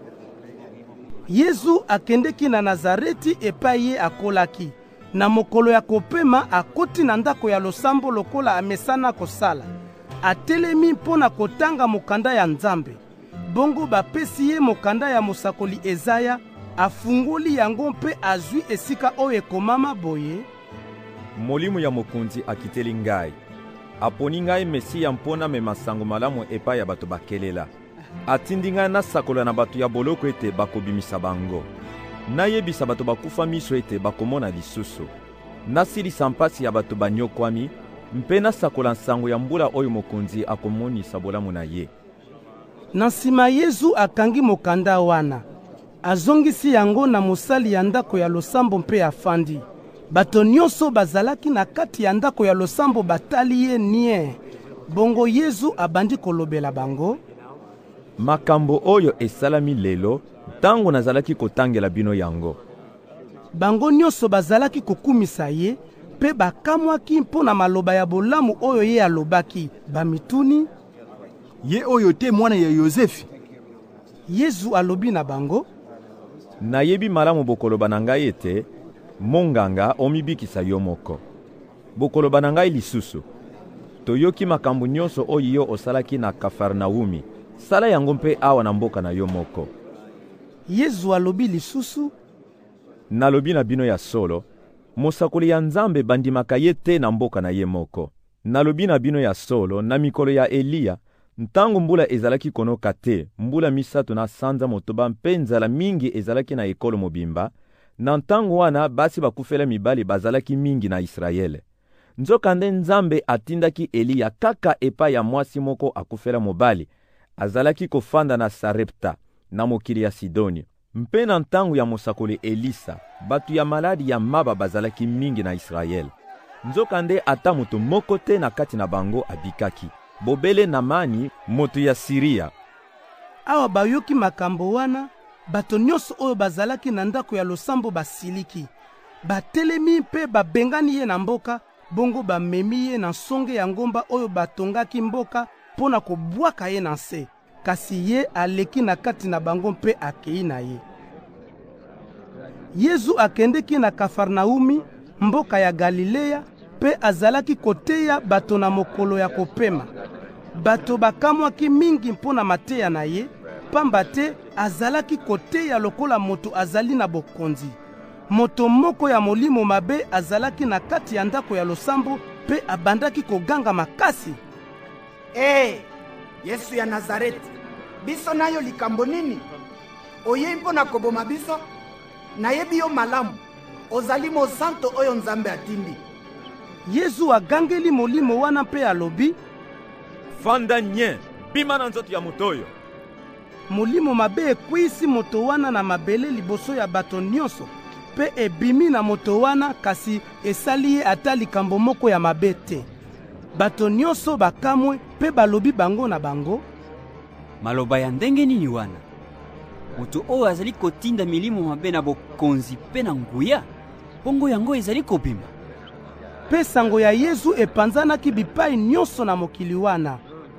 Yesu akendeki na Nazareti epai ye akolaki. Na mokolo ya kopema akoti na ndako ya losambo lokola amesana kosala. Atelemi mpo na kotanga mokanda ya Nzambe. Bongo bapesi ye mokanda ya mosakoli Ezaya, afungoli yango mpe azwi esika oyo ekomama boye, molimo ya mokonzi akiteli ngai, aponi ngai Mesiya mpona mema sango malamu epai ya bato bakelela. Atindi ngai nasakola na bato ya boloko ete bakobimisa bango, nayebisa bato bakufa miso ete bakomona lisusu, nasilisa mpasi ya bato banyokwami, mpe nasakola nsango ya mbula oyo mokonzi akomonisa bolamu na ye. Na nsima Yesu akangi mokanda wana, azongisi yango na mosali ya ndako ya losambo mpe afandi. Bato nyonso bazalaki na kati ya ndako ya losambo batali ye nie. Bongo Yesu abandi kolobela bango, makambo oyo esalami lelo ntango nazalaki kotangela bino yango. Bango nyonso bazalaki kokumisa ye, pe bakamwaki mpo na maloba ya bolamu oyo ye alobaki. Bamituni, ye oyo te mwana ya Yozefi? Yesu alobi na bango, nayebi malamu bokoloba na ngai ete monganga omibikisa yo moko. Bokoloba na ngai lisusu, toyoki makambo nyonso oyo yo osalaki na Kafarnaumi, sala yango mpe awa na mboka na yo moko. Yesu alobi lisusu, nalobi na bino ya solo, mosakoli ya Nzambe bandimaka ye te na mboka na ye moko. Nalobi na bino ya solo, na mikolo ya Eliya, ntango mbula ezalaki konoka te, mbula 3 motoba mpe nzala mingi ezalaki na ekolo mobimba, na ntango wana basi bakufela mibali bazalaki mingi na Israele. Nzokande Nzambe atindaki Eliya kaka epa ya mwasi moko akufela mobali, azalaki kofanda na Sarepta, na mokili ya Sidoni. Mpe na ntango ya mosakoli Elisa, batu ya maladi ya maba bazalaki mingi na Israele. Nzokande ata moto moko te na kati na bango abikaki. Bobele Namani, moto ya Siria. Awa bayoki makambo wana, bato nyonso oyo bazalaki na ndako ya losambo basiliki. Batelemi mpe babengani ye na mboka, bongo bamemi ye na songe ya ngomba oyo batongaki mboka pona kobwaka ye na se. Kasi ye aleki na kati na bango mpe akei na ye. Yesu akendeki na Kafarnaumi, mboka ya Galilea, pe azalaki koteya bato na mokolo ya kopema. Bato bakamwaki mingi mpona mateya na ye, pamba te azalaki koteya lokola moto azali na bokonzi. Moto moko ya molimo mabe azalaki na kati ya ndako ya losambo, pe abandaki koganga makasi. Yesu ya Nazareti, biso nayo likambo nini? Oye mpona koboma biso? Nayebi yo malamu, ozali mosanto oyo Nzambe atindi. Yesu agangeli molimo wana mpe alobi, fanda nye, bima na nzoto ya moto oyo. Molimo mabe ekwisi moto wana na mabele liboso ya bato nyonso, pe ebimi na moto wana, kasi esali ye ata likambo moko ya mabe te. Bato nyonso bakamwe pe balobi bango na bango, maloba ya ndenge nini wana? Moto oyo azali kotinda milimo mabe na bokonzi pe na nguya, bongo yango ezali kobima. Pe sango ya Yesu epanzanaki bipai nyonso na mokili wana.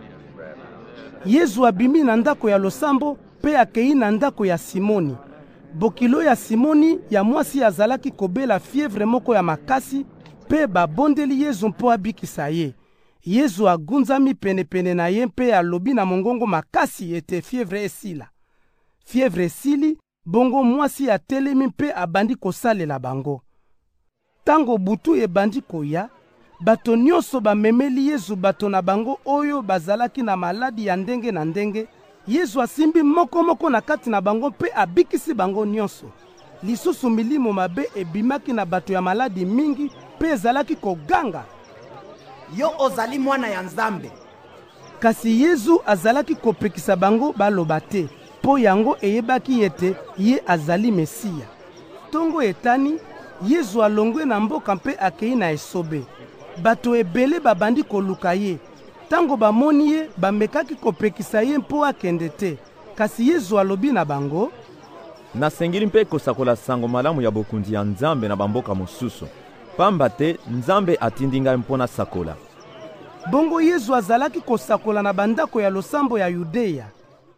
Yesu abimi na ndako ya losambo pe akei na ndako ya Simoni. Bokilo ya Simoni ya mwasi azalaki kobela fievre moko ya makasi, pe babondeli Yesu mpo abikisa ye. Yesu agunzami penepene na ye mpe alobi na mongongo makasi ete fievre esila. Fievre esili, bongo mwasi atelemi mpe abandi kosalela bango. Tango butu ebandi koya, bato nyonso bamemeli Yesu bato na bango oyo bazalaki na maladi ya ndenge na ndenge. Yesu asimbi moko na kati na bango mpe abikisi bango nyonso. Lisusu milimo mabe ebimaki na bato ya maladi mingi mpe ezalaki koganga, yo ozali mwana ya Nzambe. Kasi Yesu azalaki kopekisa bango baloba te, po yango eyebaki ete ye azali Mesiya. Tongo etani, Yesu alongwe na mboka mpe akei na esobe. Bato ebele babandi koluka ye. Tango bamoni ye, bamekaki kopekisa ye mpo akende te. Kasi Yesu alobi na bango, nasengeli mpe kosakola sango malamu ya bokundi ya Nzambe na bamboka mosusu, pamba te Nzambe atindi ngai mpona sakola. Bongo Yesu azalaki kosakola na bandako ya losambo ya Yudeya.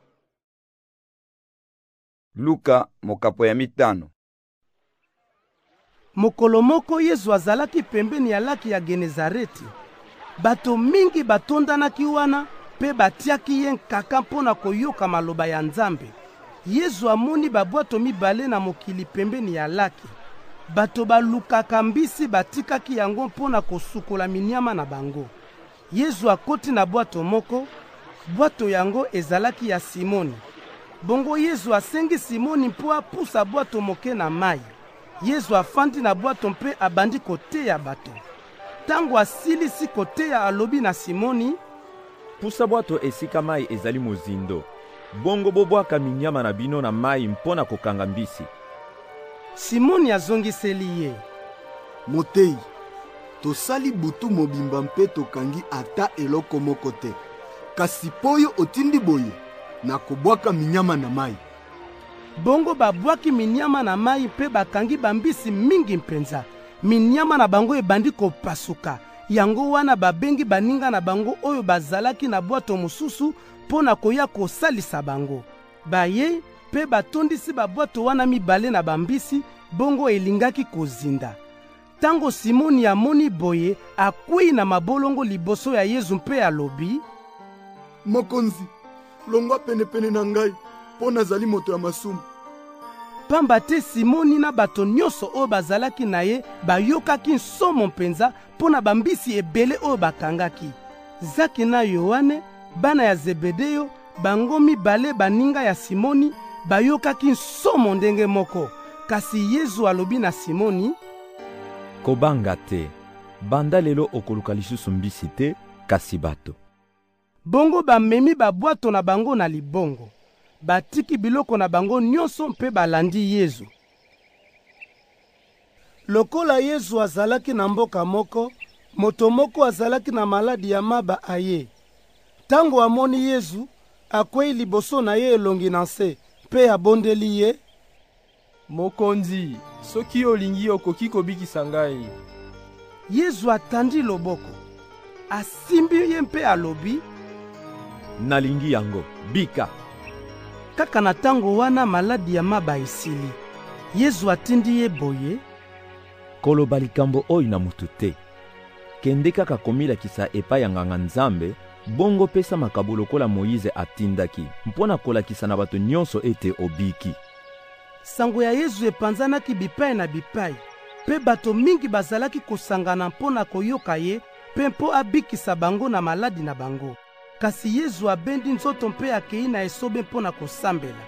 Luka mokapo ya 5. Mokolo moko Yesu azalaki pembeni ya laki ya Genezareti. Bato mingi batondanaki wana, pe batiaki ye nkaka mpona koyoka maloba ya Nzambe. Yesu amoni babwato mibale na mokili pembeni ya laki. Bato balukaka mbisi batikaki yango mpona kosukola minyama na bango. Yesu akoti na bwato moko, bwato yango ezalaki ya Simoni. Bongo Yesu asengi Simoni mpo apusa bwato moke na mai. Yesu afandi na bwato mpe abandi koteya bato. Tango asilisi koteya alobi na Simoni, pusa bwato esika mai ezali mozindo. Bongo bobwaka minyama na bino na mai mpona kokanga mbisi. Simoni azongiseli ye, Motei, tosali butu mobimba mpe tokangi ata eloko moko te. Kasi poyo otindi boye, na kobwaka minyama na mai. Bongo babwaki minyama na mai mpe bakangi bambisi mingi mpenza. Minyama na bango ebandi kopasuka. Yango wana babengi baninga na bango oyo bazalaki na bwato mosusu mpo na koya kosalisa bango. Baye mpe batondisi babwato wana mibale na bambisi, bongo elingaki kozinda. Tango Simoni amoni boye, akwei na mabolongo liboso ya Yesu mpe alobi: Mokonzi, longwa pene na ngai, mpo nazali moto ya masumu. Pamba te Simoni na bato nyonso oyo bazalaki na ye bayokaki nsomo mpenza mpo na bambisi ebele oyo bakangaki. Zaki na Yohane, bana ya Zebedeyo, bango mibale baninga ya Simoni, bayokaki nsomo ndenge moko. Kasi Yesu alobi na Simoni: Kobanga te, banda lelo okoluka lisusu mbisi te, kasi bato. Bongo bamemi babwato na bango na libongo. Batiki biloko na bango nyonso mpe balandi Yesu. Lokola Yesu azalaki na mboka moko, moto moko azalaki na maladi ya maba aye. Tango amoni Yesu, akwei liboso na ye elongi na se, mpe abondeli ye: Mokonzi, soki olingi okoki kobikisa ngai. Yesu atandi loboko, asimbi ye mpe alobi: Nalingi yango, bika. Kaka na tango wana maladi ya maba esili. Yesu atindi ye boye: Koloba likambo oyo na mutu te. Kende kaka komilakisa epai ya nganga Nzambe, bongo pesa makabo lokola Moïse atindaki, mpona kolakisa na bato nyonso ete obiki. Sango ya Yesu epanzanaki bipai na bipai, pe bato mingi bazalaki kosangana mpona koyoka ye, pe mpo abikisa bango na maladi na bango. Kasi Yesu abendi nzoto mpe akei na esobe mpona kosambela.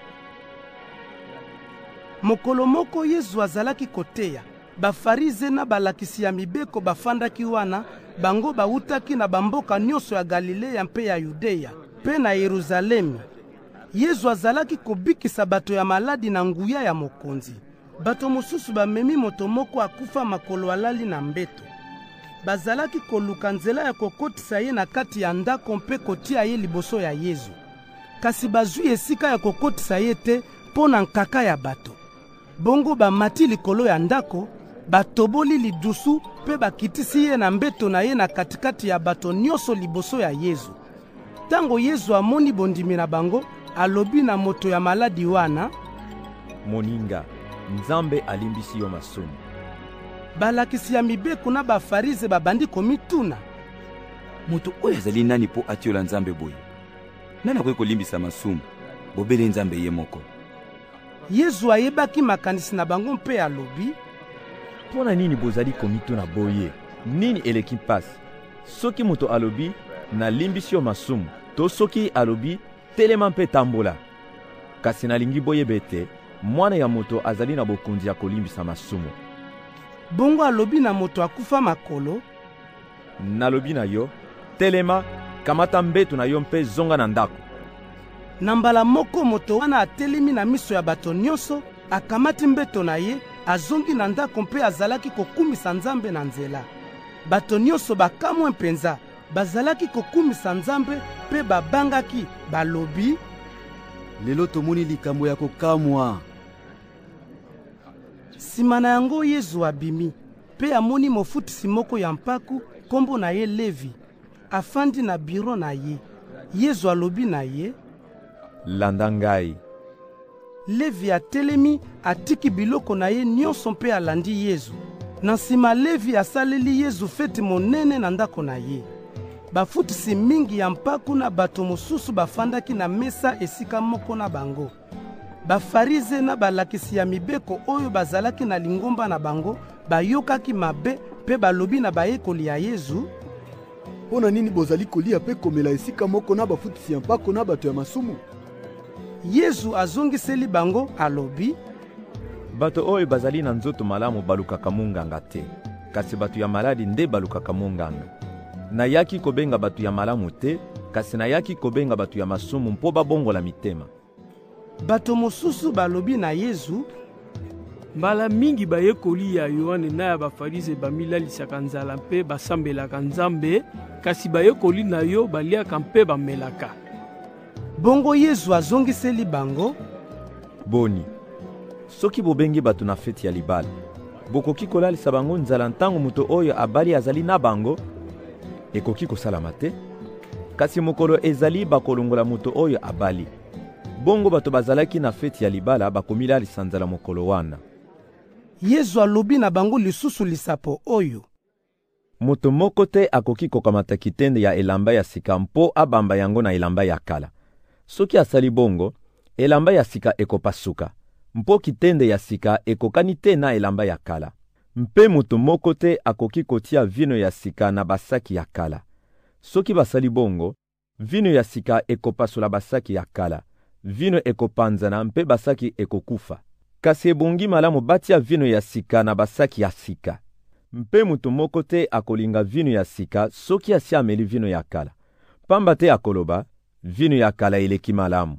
Mokolo moko Yesu azalaki koteya. Bafarize na balakisi ya mibeko bafandaki wana, bango bautaki na bamboka nyonso ya Galilea mpe ya Yudeya, mpe na Yerusalemi. Yesu azalaki kobikisa bato ya maladi na nguya ya mokonzi. Bato mosusu bamemi moto moko akufa makolo alali na mbeto. Bazalaki koluka nzela ya kokotisa ye na kati ya ndako mpe kotia ye liboso ya Yesu. Kasi bazwi esika ya kokotisa ye te mpo na nkaka ya bato. Bongo bamati likolo ya ndako, batoboli lidusu mpe bakitisi ye na mbeto na ye na katikati ya bato nyonso liboso ya Yesu. Tango Yesu amoni bondimi na bango, alobi na moto ya maladi wana: Moninga, Nzambe alimbisi yo masumu. Balakisi ya mibeko na bafarize babandi komituna: Moto oyo azali nani po atiola Nzambe boye? Nani akoki kolimbisa masumu? Bobele Nzambe ye moko. Yesu ayebaki makanisi na bango mpe alobi: Pona nini bozali komituna boye? Nini eleki mpasi? Soki moto alobi nalimbisi yo masumu, to soki alobi telema mpe tambola. Kasi nalingi boyeba ete mwana ya moto azali na bokonzi ya kolimbisa masumu. Bongo alobi na moto akufa makolo: Nalobi na yo, telema, kamata mbeto na yo mpe zonga na ndako. Na mbala moko moto wana atelemi na miso ya bato nyonso, akamati mbeto na ye, azongi na ndako mpe azalaki kokumisa Nzambe na nzela. Bato nyonso bakamwe mpenza, bazalaki kokumisa Nzambe mpe babangaki, balobi: Lelo tomoni likambo ya kokamwa. Sima na yango Yesu abimi, mpe amoni mofutisi moko ya mpaku, kombo na ye Levi, afandi na biro na ye. Yesu alobi na ye: Landa ngai. Levi atelemi, atiki biloko na ye nyonso mpe alandi Yesu. Na nsima Levi asaleli Yesu feti monene na ndako na ye. Bafutisi mingi ya mpaku na bato mosusu bafandaki na mesa esika moko na bango. Bafarize na balakisi ya mibeko oyo bazalaki na lingomba na bango bayokaki mabe mpe balobi na bayekoli ya Yesu: Pona nini bozali kolia mpe komela esika moko na bafutisi ya mpako na bato ya masumu? Yesu azongiseli bango alobi: Bato oyo bazali na nzoto malamu balukaka munganga te, kasi bato ya maladi nde balukaka munganga. Nayaki kobenga bato ya malamu te, kasi nayaki kobenga bato ya masumu mpo babongola mitema. Bato mosusu balobi na Yesu: Mbala mingi bayekoli ya Yohane na ya bafarize bamilalisaka nzala mpe basambelaka Nzambe, kasi bayekoli na yo baliaka mpe bamelaka. Bongo Yesu azongiseli bango: boni, soki bobengi bato na feti ya libala, bokoki kolalisa bango nzala ntango moto oyo abali azali na bango? Ekoki kosalama te. Kasi mokolo ezali bakolongola moto oyo abali. Bongo bato bazalaki na feti ya libala bakomilalisa nzala mokolo wana. Yesu alobi na bango lisusu lisapo oyo: moto moko te akoki kokamata kitende ya elamba ya sika mpo abamba yango na elamba ya kala. Soki asali bongo, elamba ya sika ekopasuka, mpo kitende ya sika ekokani te na elamba ya kala. Mpe moto moko te akoki kotia vino ya sika na basaki ya kala. Soki basali bongo, vino ya sika ekopasula basaki ya kala, vino ekopanzana mpe basaki ekokufa. Kasi ebongi malamu batia vino ya sika na basaki ya sika. Mpe moto moko te akolinga vino ya sika soki asi ameli vino ya kala. Pamba te akoloba, vino ya kala eleki malamu.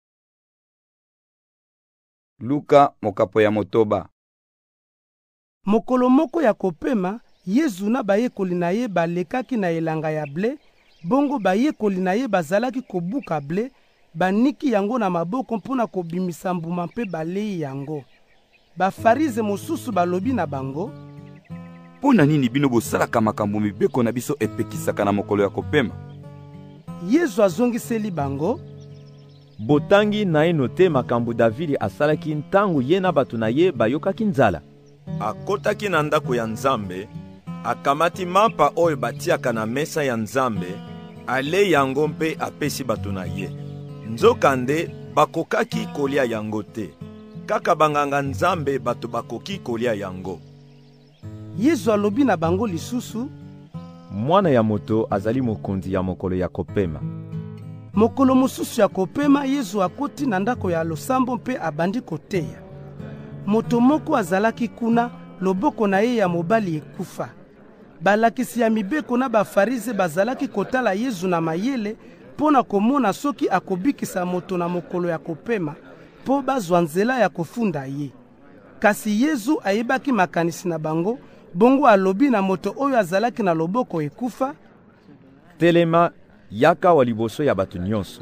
Luka mokapo ya motoba. Mokolo moko ya kopema, Yesu na bayekoli na ye balekaki na elanga ya ble, bongo bayekoli na ye bazalaki kobuka ble, baniki yango na maboko mpona kobimisa mbuma mpe balei yango. Bafarize mosusu balobi na bango: pona nini bino bosalaka makambo mibeko na biso epekisaka na mokolo ya kopema? Yesu azongiseli bango: botangi na eno te makambo Davidi asalaki ntango ye na bato na ye bayokaki nzala. Akotaki na ndako ya Nzambe, akamati mapa oyo batiaka na mesa ya Nzambe, ale yango mpe apesi bato na ye. Nzokande bakokaki kolia yango te, kaka banganga Nzambe bato bakoki kolia yango. Yesu alobi na bango lisusu: mwana ya moto azali mokonzi ya mokolo ya kopema. Mokolo mosusu ya kopema, Yesu akoti na ndako ya losambo mpe abandi koteya. Moto moko azalaki kuna, loboko na ye ya mobali ekufa. Balakisi ya mibeko na bafarize bazalaki kotala Yesu na mayele pona komona soki akobikisa moto na mokolo ya kopema po bazwa nzela ya kofunda ye. Kasi Yesu ayebaki makanisi na bango, bongo alobi na moto oyo azalaki na loboko ekufa: telema, yaka wa liboso ya bato nyonso.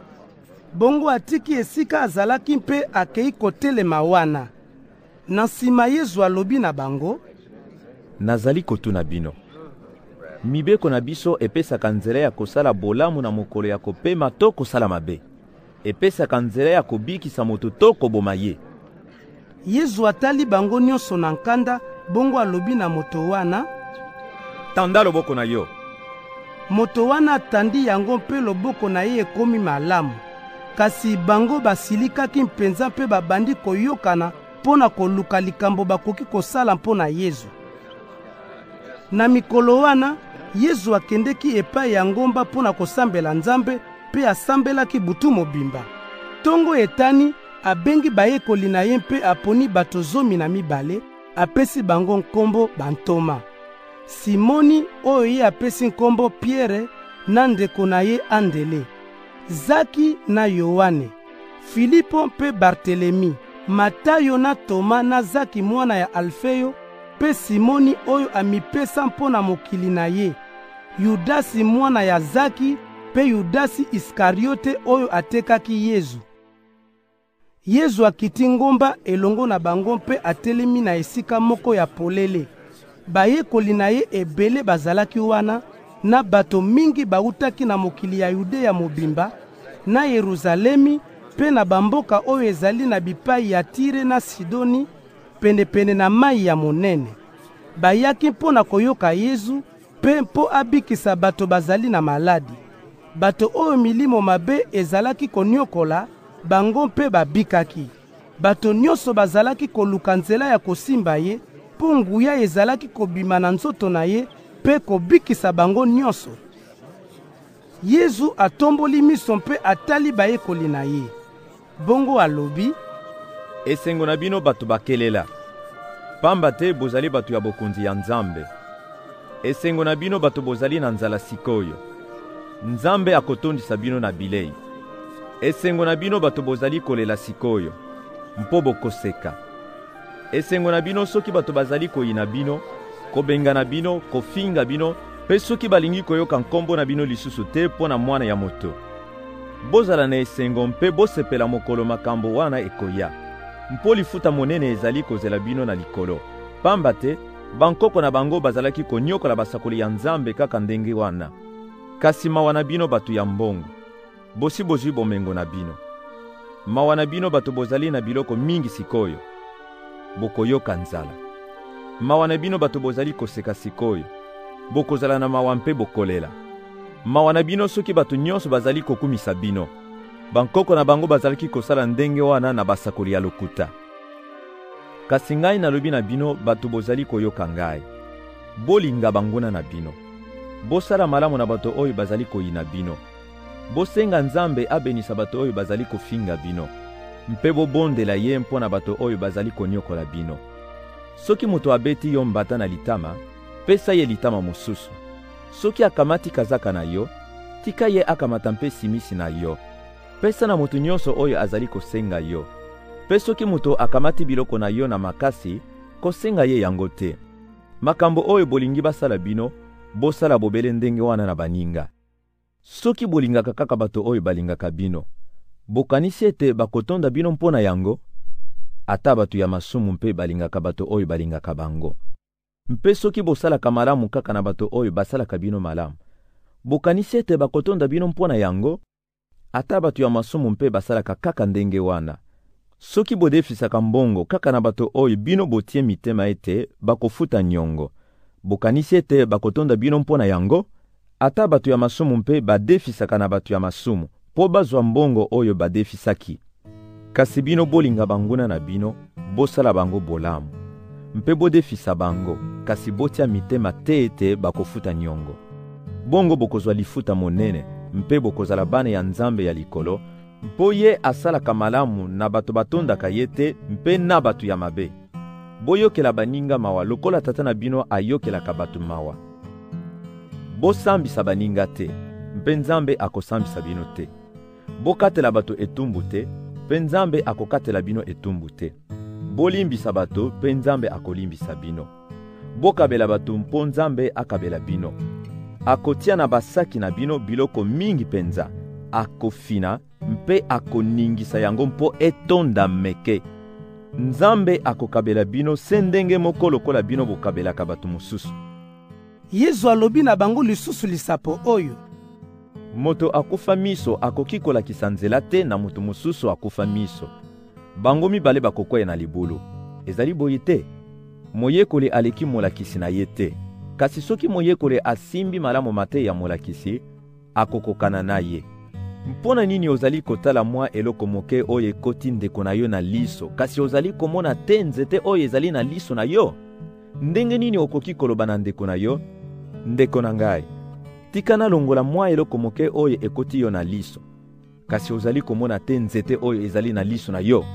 Bongo atiki esika azalaki mpe akei kotelema wana. Na nsima Yesu alobi na bango: nazali kotuna bino, mibeko na biso epesaka nzela ya kosala bolamu na mokolo ya kopema to kosala mabe? Epesaka nzela ya kobikisa moto to koboma ye? Yesu atali bango nyonso na nkanda, bongo alobi na moto wana: tanda loboko na yo. Moto wana atandi yango mpe loboko na ye ekomi malamu. Kasi bango basilikaki mpenza mpe babandi koyokana pona koluka likambo bakoki kosala mpona Yesu. Na mikolo wana, Yesu akendeki epai ya ngomba pona kosambela Nzambe mpe asambelaki butu mobimba. Tongo etani, abengi bayekoli na ye mpe aponi bato 12, apesi bango nkombo bantoma. Simoni oyo ye apesi nkombo Pierre na ndeko na ye Andele, Zaki na Yohane, Filipo mpe Bartelemi, Matayo na Toma na Zaki mwana ya Alfeyo, pe Simoni oyo amipesa mpona mokili na ye, Yudasi mwana ya Zaki, pe Yudasi Iskariote oyo atekaki Yesu. Yesu akiti ngomba elongo na bango mpe atelemi na esika moko ya polele. Bayekoli na ye ebele bazalaki wana, na bato mingi bautaki na mokili ya Yudea mobimba, na Yeruzalemi, pe na bamboka oyo ezali na bipai ya Tire na Sidoni, pene na mai ya monene. Bayaki mpona koyoka Yesu, pe mpo abikisa bato bazali na maladi. Bato oyo milimo mabe ezalaki konyokola, bango mpe babikaki. Bato nyonso bazalaki koluka nzela ya kosimba ye, mpo nguya ezalaki kobima na nzoto na ye, pe kobikisa bango nyonso. Yesu atomboli miso mpe atali bayekoli na ye. Bongo alobi: esengo na bino bato bakelela, pamba te bozali bato ya bokonzi ya Nzambe. Esengo na bino bato bozali na nzala sikoyo, Nzambe akotondisa bino na bilei. Esengo na bino bato bozali kolela sikoyo, mpo bokoseka. Esengo na bino soki bato bazali koyina bino, kobenga na bino, kofinga bino, pe soki balingi koyoka nkombo na bino lisusu te mpo na mwana ya moto. bozala na esengo mpe bosepela mokolo makambo wana ekoya. Mpo lifuta monene ezali kozela bino na likolo. Pamba te bankoko na bango bazalaki konyokola basakoli ya Nzambe kaka ndenge wana. Kasi mawa na bino bato ya mbongo, bosi bozwi bomengo na bino. Mawa na bino bato bozali na biloko mingi sikoyo, bokoyoka nzala. Mawa na bino bato bozali koseka sikoyo, bokozala na mawa mpe bokolela. Mawa na bino soki bato nyonso bazali kokumisa bino, bankoko na bango bazalaki kosala ndenge wana na basakoli ya lokuta. Kasi ngai nalobi na bino bato bozali koyoka ngai, bolinga banguna na bino. Bosala malamu na bato oyo bazali koyina bino. Bosenga Nzambe abenisa bato oyo bazali kofinga bino. Mpe bobondela ye mpo na bato oyo bazali konyokola bino. Soki moto abeti yo mbata na litama, pesa ye litama mosusu. Soki akamati kazaka na yo, tika ye akamata mpe simisi na yo. Pesa na moto nyonso oyo azali kosenga yo. Pe soki moto akamati biloko na yo na makasi, kosenga ye yango te. Makambo oyo bolingi basala bino, bosala bobele ndenge wana na baninga. Soki bolingaka kaka bato oyo balingaka bino, bokanisi ete bakotonda bino mpona yango, ata bato ya masumu mpe balingaka bato oyo balingaka bango. Mpe soki bosalaka malamu kaka na bato oyo basalaka bino malamu, bokanisi ete bakotonda bino mpona yango, ata bato ya masumu mpe basalaka kaka ndenge wana. Soki bodefisaka mbongo kaka na bato oyo bino botie mitema ete bakofuta nyongo, bokanisi ete bakotonda bino mpona yango, ata bato ya masumu mpe badefisaka na bato ya masumu, po bazwa mbongo oyo badefisaki. Kasi bino bolinga banguna na bino, bosala bango bolamu. Mpe bodefisa bango, kasi botia mitema te ete bakofuta nyongo. Bongo bokozwa lifuta monene, mpe bokozala bana ya Nzambe ya likolo, mpo ye asalaka malamu na bato batondaka ye te mpe na bato ya mabe. Boyokela baninga mawa lokola tata na bino ayokelaka bato mawa. Bosambisa baninga te, mpe Nzambe akosambisa bino te. Bokatela bato etumbu te, mpe Nzambe akokatela bino etumbu te. Bolimbisa bato, mpe Nzambe akolimbisa bino. Bokabela bato mpo Nzambe akabela bino. Akotia na basaki na bino biloko mingi penza, akofina mpe akoningisa yango mpo etonda meke. Nzambe akokabela bino se ndenge moko lokola bino bokabelaka bato mosusu. Yesu alobi na bango lisusu lisapo oyo: moto akufa miso akoki kolakisa nzela te na moto mosusu akufa miso. Bango mibale bakokwea na libulu. Ezali boye te. Moyekoli aleki molakisi na ye te. Kasi soki moyekoli asimbi malamu mate ya molakisi, akokokana na ye. Mpona nini ozali kotala mwa eloko moke oyo ekoti ndeko na yo na liso, kasi ozali komona te nzete oyo ezali na liso na yo? Ndenge nini okoki koloba na ndeko na yo: ndeko na ngai, tika na longola mwa eloko moke oyo ekoti yo na liso, kasi ozali komona te nzete oyo ezali na liso na yo?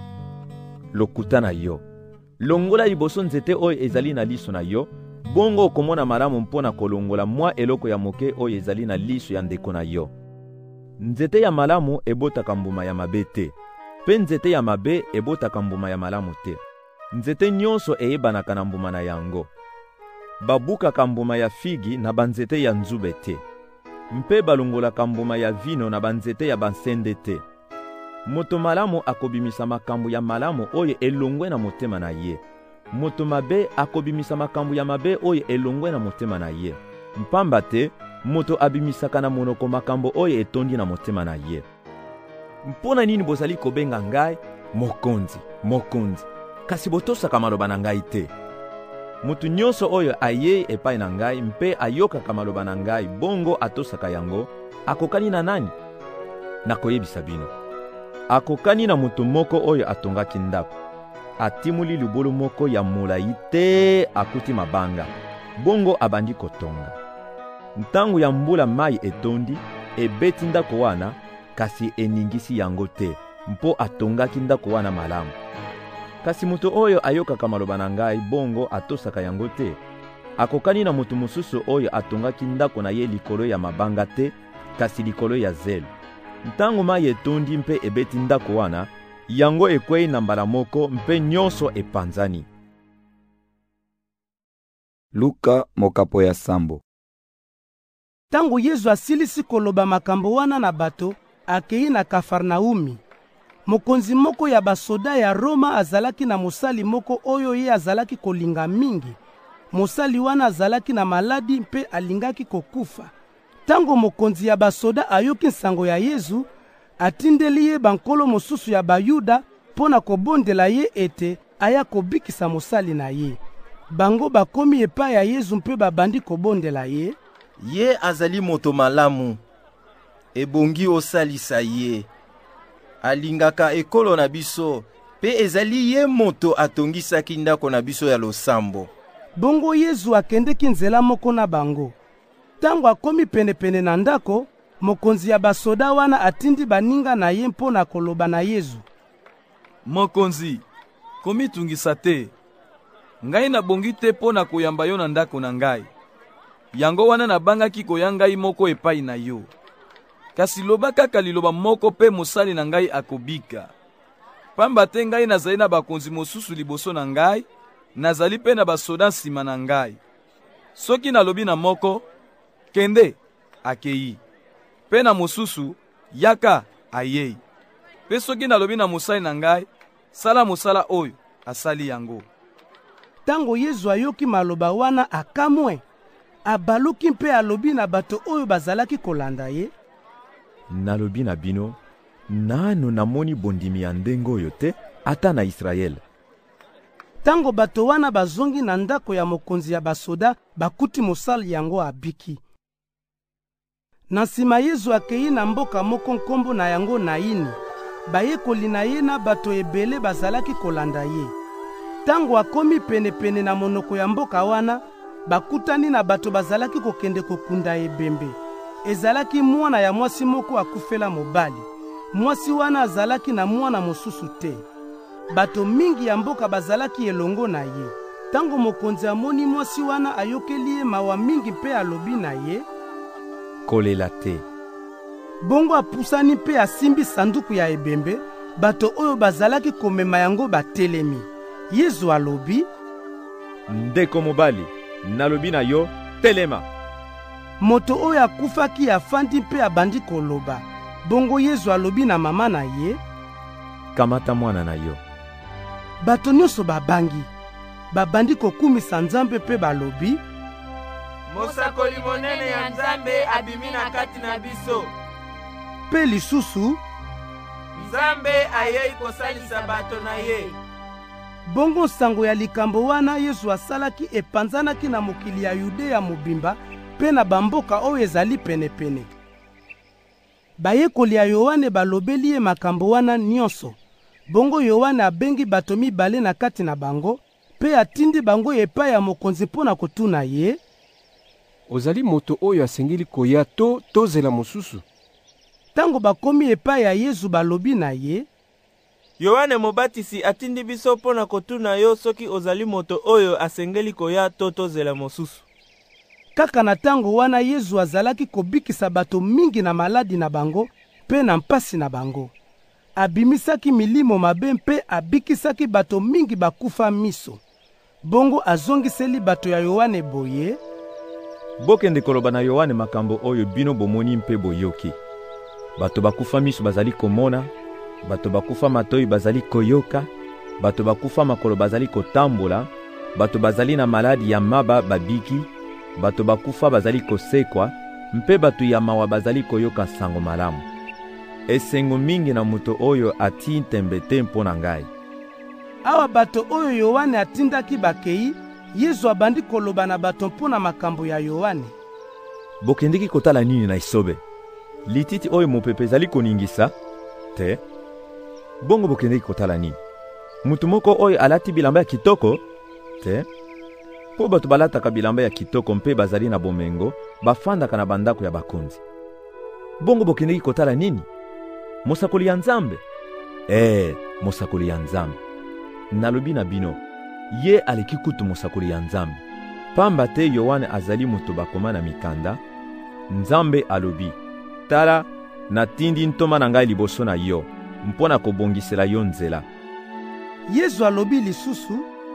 Lokuta na yo, longola liboso nzete oyo ezali na liso na yo, bongo okomona malamu mpona kolongola mwa eloko ya moke oyo ezali na liso ya ndeko na yo. Nzete ya malamu ebotaka mbuma ya mabe te, pe nzete ya mabe ebotaka mbuma ya malamu te. Nzete nyonso eyebanaka na mbuma na yango. Babukaka mbuma ya figi na banzete ya nzube te, mpe balongolaka mbuma ya vino na banzete ya bansende te. Moto malamu akobimisa makambo ya malamu oyo elongwe na motema na ye. Moto mabe akobimisa makambo ya mabe oyo elongwe na motema na ye. Mpamba te, moto abimisaka na monoko makambo oyo etondi na motema na ye. Mpona nini bozali kobenga ngai mokonzi, mokonzi, kasi botosaka maloba na ngai te? Mutu nyonso oyo aye epai na ngai mpe ayokaka maloba na ngai bongo atosaka yango, akokani na nani? Nakoyebisa bino. Akokani na mutu moko oyo atongaki ndako. Atimuli libulu moko ya molayi te, akuti mabanga, bongo abandi kotonga. Ntango ya mbula mai etondi, ebeti ndako wana, kasi eningisi yango te, mpo atongaki ndako wana malamu. Kasi mutu oyo ayokaka maloba na ngai bongo atosaka yango te, akokani na mutu mosusu oyo atongaki ndako na ye likolo ya mabanga te, kasi likolo ya zelo. Ntango mai etondi mpe ebeti ndako wana, yango ekwei na mbala moko mpe nyonso epanzani. Luka mokapo ya sambo. Tango Yesu asilisi koloba makambo wana na bato, akei na Kafarnaumi. Mokonzi moko ya basoda ya Roma azalaki na mosali moko oyo ye azalaki kolinga mingi. Mosali wana azalaki na maladi mpe alingaki kokufa. Tango mokonzi ya basoda ayoki nsango ya Yesu, atindeli ye bankolo mosusu ya Bayuda pona kobondela ye ete aya kobikisa mosali na ye. Bango bakomi epai ya Yesu mpe babandi kobondela ye. Ye azali moto malamu, ebongi osalisa ye. Alingaka ekolo na biso, pe ezali ye moto atongisaki ndako na biso ya losambo. Bongo Yesu akendeki nzela moko na bango. Tango akomi penepene na ndako, mokonzi ya basoda wana atindi baninga na ye mpona koloba na Yesu. Mokonzi, komitungisa te. Ngai nabongi te pona koyamba yo na ndako na ngai. Yango wana nabangaki koya ngai moko epai na yo. Kasi loba kaka liloba moko pe mosali na ngai akobika. Pamba te ngai nazali na bakonzi mosusu liboso na ngai, nazali pe na basoda nsima na ngai. Soki nalobi na moko, kende, akei. Pe na mosusu, yaka, ayei. Pe soki nalobi na mosali na ngai, sala mosala oyo, asali yango. Tango Yesu ayoki maloba wana akamwe, abaluki mpe alobi na bato oyo bazalaki kolanda ye. Nalobi na bino, nano namoni bondimi ya ndenge oyo te, ata na Israel. Tango bato wana bazongi na ndako ya mokonzi ya basoda, bakuti mosali yango abiki. Na nsima Yesu akei na mboka moko nkombo na yango Naini. Bayekoli na ye na bato ebele bazalaki kolanda ye. Tango akomi penepene na monoko ya mboka wana, bakutani na bato bazalaki kokende kokunda ebembe. Ezalaki mwana ya mwasi moko akufela mobali. Mwasi wana azalaki na mwana mosusu te. Bato mingi ya mboka bazalaki elongo na ye. Tango mokonzi amoni mwasi wana ayokeli ye mawa mingi mpe alobi na ye, kolela te. Bongo apusani mpe asimbi sanduku ya ebembe, bato oyo bazalaki komema yango batelemi. Yesu alobi, ndeko mobali, nalobi na yo, telema. Moto oyo akufaki afandi mpe abandi koloba. Bongo Yesu alobi na mama na ye, kamata mwana na yo. Bato nyonso babangi, babandi kokumisa Nzambe mpe balobi, mosakoli monene ya Nzambe abimi na kati na biso. Pe lisusu, Nzambe ayei kosalisa bato na ye. Bongo sango ya likambo wana Yesu asalaki epanzanaki na mokili ya Yudea mobimba pe na bamboka oyo ezali penepene. Bayekoli ya Yohane balobeli ye makambo wana nyonso. Bongo Yohane abengi bato mibale na kati na bango, pe atindi bango epai ya mokonzi mpona kotuna ye, ozali moto oyo asengeli koya to tozela mosusu? Tango bakomi epai ya Yesu balobi na ye, Yohane Mobatisi atindi biso pona kotuna yo soki ozali moto oyo asengeli koya to tozela mosusu. Kaka na tango wana Yesu azalaki kobikisa bato mingi na maladi na bango pe na mpasi na bango. Abimisaki milimo mabe mpe abikisaki bato mingi bakufa miso. Bongo azongiseli bato ya Yohane boye, bokende koloba na Yohane makambo oyo bino bomoni mpe boyoki. Bato bakufa miso bazali komona, bato bakufa matoi bazali koyoka, bato bakufa makolo bazali kotambola, bato bazali na maladi ya maba babiki, bato bakufa bazali kosekwa, mpe bato ya mawa bazali koyoka sango malamu. Esengo mingi na moto oyo ati ntembe te mpona ngai. Awa bato oyo Yohane atindaki bakei, Yesu abandi koloba na bato mpona makambo ya Yohane. Bokendeki kotala nini na isobe? Lititi oyo mopepe ezali koningisa? Te. Bongo bokendeki kotala nini? Mutu moko oyo alati bilamba ya kitoko? Te. Po bato balataka bilamba ya kitoko mpe bazali na bomengo, bafandaka na bandako ya bakonzi. Bongo bokendeki kotala nini? Mosakoli ya Nzambe? Mosakoli ya Nzambe. Nalobi na bino, ye aleki kutu mosakoli ya Nzambe. Pamba te Yohane azali moto bakoma na mikanda, Nzambe alobi, tala, natindi ntoma na ngai liboso na yo, mpona kobongisela yo nzela. Yesu alobi lisusu,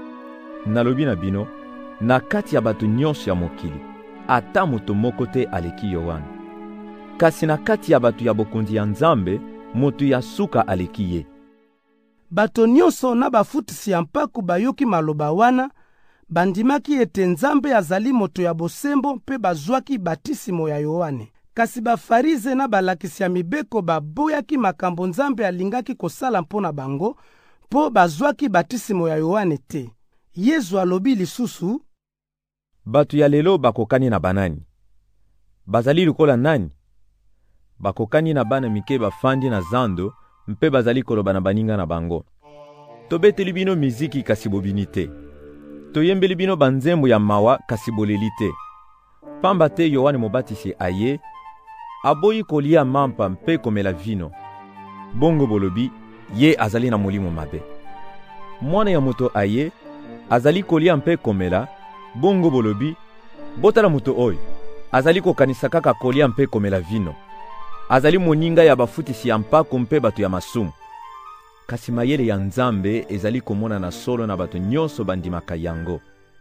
nalobi na bino, na kati ya bato nyonso ya mokili, ata moto moko te aleki Yohane. kasi na kati ya bato ya bokonzi ya Nzambe moto ya suka aleki ye. Bato nyonso na bafutisi ya mpaku bayoki maloba wana, bandimaki ete Nzambe azali moto ya bosembo mpe bazwaki batisimo ya Yohane. Kasi bafarize na balakisi ya mibeko baboyaki makambo Nzambe alingaki kosala mpona bango, po bazwaki batisimo ya Yohane te. Yesu alobi lisusu, bato ya lelo bakokani na banani? Bazali lokola nani? Bakokani na bana mike bafandi na zando mpe bazali koloba na baninga na bango. Tobeteli bino miziki kasi bobini te. Toyembeli bino banzembo ya mawa kasi boleli te. Pamba te Yohane Mobatisi aye, aboyi kolia mampa mpe komela vino. Bongo bolobi, ye azali na molimo mabe. Mwana ya moto aye, azali kolia mpe komela. Bongo bolobi, botala moto oyo, azali kokanisa kaka kolia mpe komela vino. Azali moninga ya bafutisi ya mpaku mpe bato ya masumu. Kasi mayele ya Nzambe ezali komona na solo na bato nyonso bandimaka yango.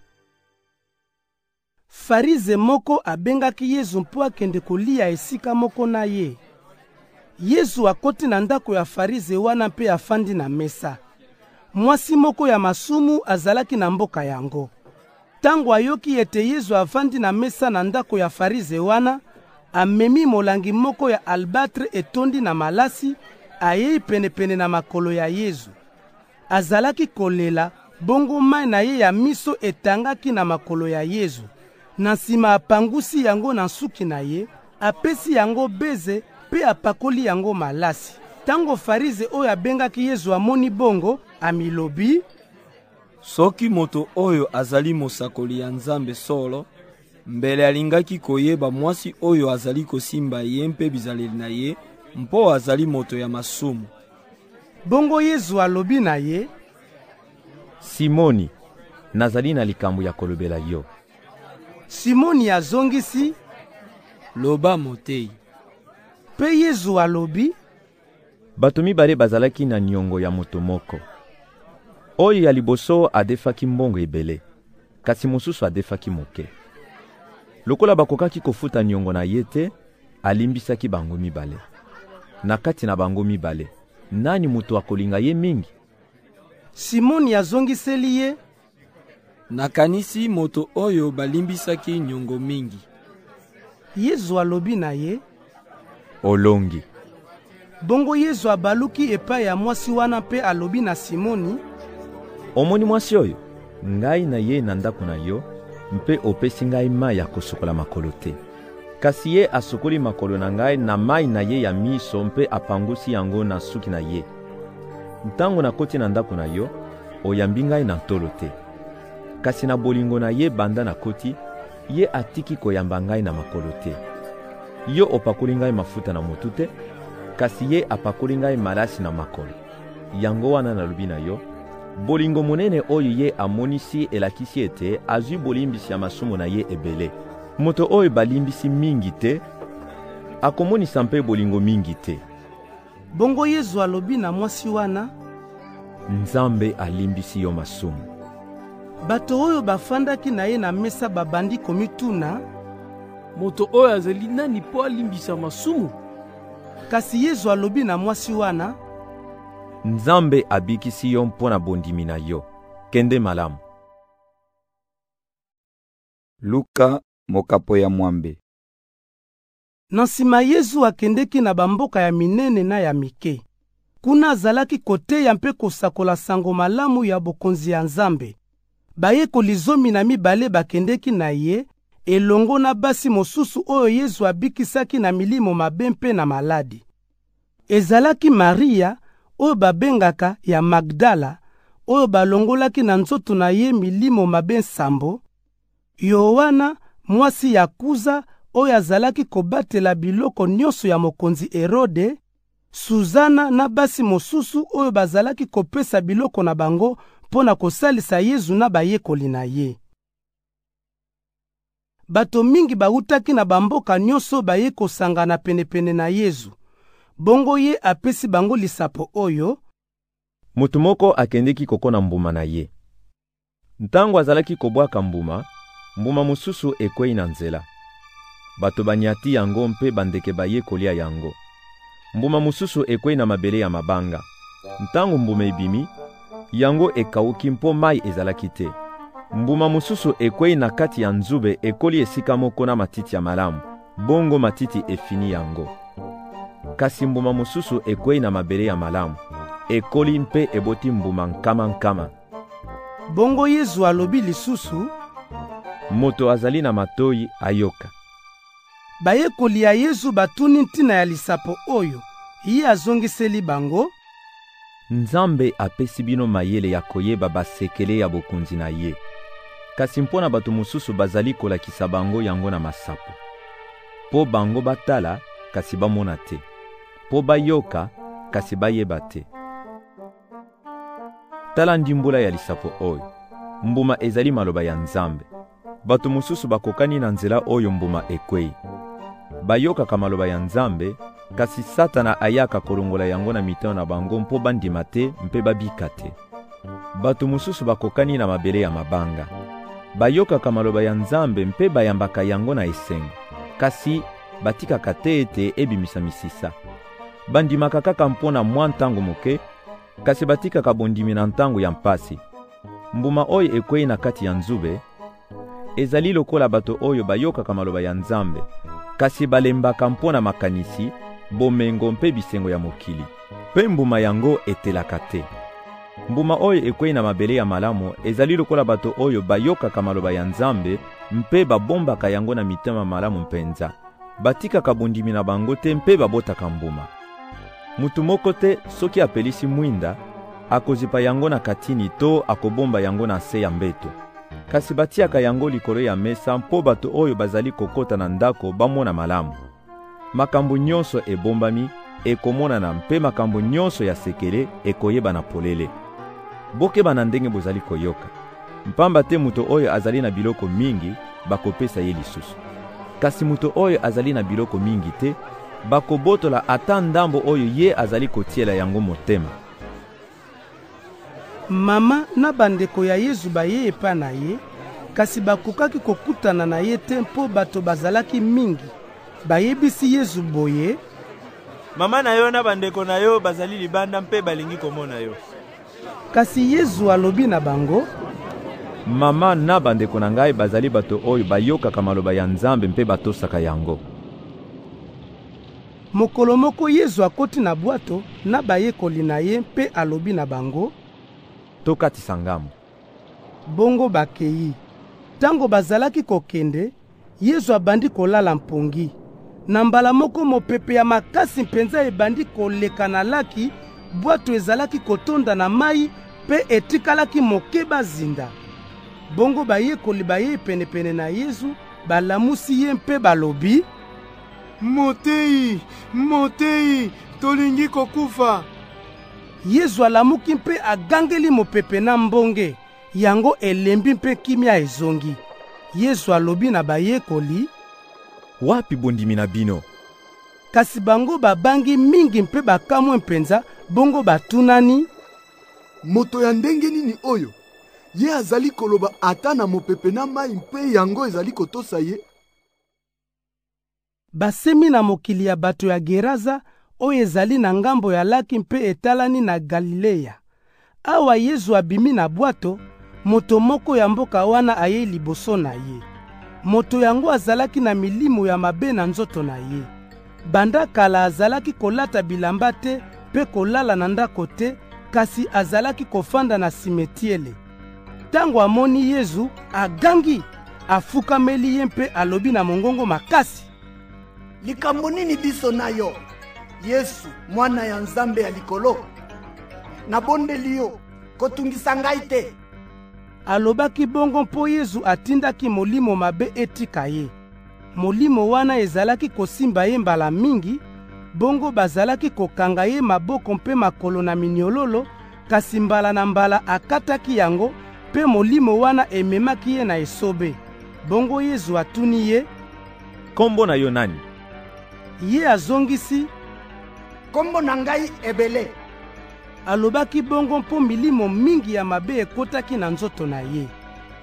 Farize moko abengaki Yesu mpo akende kolia esika moko na ye. Yesu akoti na ndako ya Farize wana mpe afandi na mesa. Mwasi moko ya masumu azalaki na mboka yango. Tango ayoki ete Yesu afandi na mesa na ndako ya Farize wana, amemi molangi moko ya albatre etondi na malasi, ayei penepene na makolo ya Yesu. Azalaki kolela, bongo mai na ye ya miso etangaki na makolo ya Yesu. Na nsima apangusi yango na suki na ye, apesi yango beze pe apakoli yango malasi. Tango Farize oyo abengaki Yesu amoni bongo, amilobi, soki moto oyo azali mosakoli ya Nzambe solo, mbele alingaki koyeba mwasi oyo azali kosimba ye mpe bizaleli na ye, mpo azali moto ya masumu. Bongo Yesu alobi na ye, Simoni, nazali na likambo ya kolobela yo. Simoni azongisi, loba motei. Pe Yesu alobi, bato mibale bazalaki na niongo ya moto moko. Oyo ya liboso adefaki mbongo ebele, kasi mosusu adefaki moke. Lokola bakokaki kofuta niongo na ye te, alimbisaki bango mibale. Na kati na bango mibale, nani moto akolinga ye mingi? Simoni azongiseli ye, nakanisi moto oyo balimbisaki niongo mingi. Yesu alobi na ye, olongi. Bongo Yesu abaluki epai ya mwasi wana pe alobi na Simoni, omoni mwasi oyo, ngai na ye na ndako na yo, mpe opesi ngai mai ya kosukola makolo te. Kasi ye asukoli makolo na ngai na mai na ye ya miso mpe apangusi yango na suki na ye. Ntango nakoti na ndako na yo, oyambi ngai na tolo te. Kasi na bolingo na ye banda na koti, ye atiki koyamba ngai na makolo te. Yo opakoli ngai mafuta na motu te, kasi ye apakoli ngai malasi na makolo. Yango wana nalobi na yo, bolingo monene oyo ye amonisi elakisi ete azwi bolimbisi ya masumu na ye ebele. Moto oyo balimbisi mingi te, akomonisa mpe bolingo mingi te. Bongo Yesu alobi na mwasi wana, Nzambe alimbisi yo masumu. Bato oyo bafandaki na ye na mesa babandi komituna, moto oyo azali nani po alimbisa masumu? Kasi Yesu alobi na mwasi wana, Nzambe abikisi yo mpona bondimi na yo. Kende malamu. Luka mokapo ya mwambe. Na nsima Yesu akendeki na bamboka ya minene na ya mike. Kuna azalaki koteya mpe kosakola sango malamu ya bokonzi ya Nzambe. Bayekoli 12 bakendeki na ye, elongo na basi mosusu oyo Yesu abikisaki na milimo mabe mpe na maladi. Ezalaki Maria, oyo babengaka ya Magdala, oyo balongolaki na nzoto na ye milimo mabe nsambo, Yohana, mwasi ya Kuza, oyo azalaki kobatela biloko nyonso ya mokonzi Herode, Suzana na basi mosusu oyo bazalaki kopesa biloko na bango mpona kosalisa Yesu na bayekoli na ye. Bato mingi bautaki na bamboka nyonso baye kosangana penepene na Yesu. Bongo ye apesi bango lisapo oyo, moto moko akendeki kokona mbuma na ye. Ntango azalaki kobwaka mbuma, mbuma mosusu ekwei na nzela. bato banyati yango mpe bandeke baye kolia yango. Mbuma mosusu ekwei na mabele ya mabanga. Ntango mbuma ebimi, yango ekauki mpo mai ezalaki te. Mbuma mosusu ekwei na kati ya nzube ekoli esika moko na matiti ya malamu, bongo matiti efini yango. Kasi mbuma mosusu ekwei na mabele ya malamu, ekoli mpe eboti mbuma nkama. Bongo Yesu alobi lisusu, moto azali na matoi ayoka. Bayekoli ya Yesu batuni ntina ya lisapo oyo, ye azongiseli bango, Nzambe apesi bino mayele ya koyeba basekele ya bokonzi na ye. Kasi mpona bato mosusu bazali kolakisa bango yango na masapo. Po bango batala, kasi bamona te. Po bayoka, kasi bayeba te. Tala ndimbula ya lisapo oyo. Mbuma ezali maloba ya Nzambe. Bato mosusu bakokani na nzela oyo mbuma ekwei. Bayoka ka maloba ya Nzambe, kasi Satana ayaka kolongola yango na mitano na bango mpo bandima te mpe babika te. Bato mosusu bakokani na mabele ya mabanga. Bayoka ka maloba ya Nzambe mpe bayambaka yango na esengo, kasi batikaka te ete ebimisa misisa. Bandimaka kaka mpona mwa ntango moke, kasi batikaka bondimi na ntango ya mpasi. Mbuma oyo ekwei na kati ya nzube ezali lokola bato oyo bayokaka maloba ya Nzambe, kasi balembaka mpona makanisi, bomengo mpe bisengo ya mokili. Pe mbuma yango etelaka te. Mbuma oyo ekwei na mabele ya malamu ezali lokola bato oyo bayokaka maloba ya Nzambe mpe babombaka yango na mitema malamu mpenza. Batikaka bondimi na bango te mpe babotaka mbuma. Mutu moko te soki apelisi mwinda akozipa yango na katini to akobomba yango na se ya mbeto. Kasi batiaka yango likolo ya mesa mpo bato oyo bazali kokota na ndako bamona malamu. Makambo nyonso ebombami ekomonana mpe makambo nyonso ya sekele ekoyeba na polele. Bokeba na ndenge bozali koyoka. Mpamba te muto oyo azali na biloko mingi bakopesa ye lisusu. Kasi muto oyo azali na biloko mingi te bakobotola ata ndambo oyo ye azali kotiela yango motema. Mama na bandeko ya Yesu baye epa na ye, kasi bakokaki kokutana na ye te mpo bato bazalaki mingi. Bayebisi Yesu boye, mama na yo na bandeko na yo bazali libanda mpe balingi komona yo. Kasi Yesu alobi na bango, mama na bandeko na ngai bazali bato oyo bayokaka maloba ya Nzambe mpe batosaka yango. Mokolo moko Yesu akoti na bwato na bayekoli na ye mpe alobi na bango, tokatisa ngambo. Bongo bakei. Tango bazalaki kokende, Yesu abandi kolala mpongi. Na mbala moko mopepe ya makasi mpenza ebandi koleka na laki, bwato ezalaki kotonda na mai pe etikalaki mokeba zinda. Bongo bayekoli baye penepene na Yesu balamusi ye mpe balobi, Motei, tolingi kokufa. Yesu alamuki mpe agangeli mopepe na mbonge, yango elembi mpe kimia ezongi. Yesu alobi na bayekoli, wapi bondimi na bino? Kasi bango babangi mingi mpe bakamwe mpenza, bongo batunani, moto ya ndenge nini oyo? Ye azali koloba ata na mopepe na mai mpe yango ezali kotosa ye. Basemi na mokili ya bato ya Geraza oyo ezali na ngambo ya laki mpe etalani na Galileya. Awa Yesu abimi na bwato, moto moko ya mboka wana aye liboso na ye. Moto yango azalaki na milimo ya mabe na nzoto na ye. Banda kala azalaki kolata bilamba te pe kolala na ndako te, kasi azalaki kofanda na simetiele. Tango amoni Yesu agangi, afukameli ye mpe alobi na mongongo makasi, likambo nini biso na yo, Yesu mwana ya Nzambe ya likolo? Nabondeli yo, kotungisa ngai te. Alobaki bongo mpo Yesu atindaki molimo mabe etika ye. Molimo wana ezalaki kosimba ye mbala mingi, bongo bazalaki kokanga ye maboko mpe makolo na minyololo, kasi mbala na mbala akataki yango, pe molimo wana ememaki ye na esobe. Bongo Yesu atuni ye, kombo na yo nani? Ye azongisi, kombo na ngai ebele. Alobaki bongo mpo milimo mingi ya mabe ekotaki na nzoto na ye.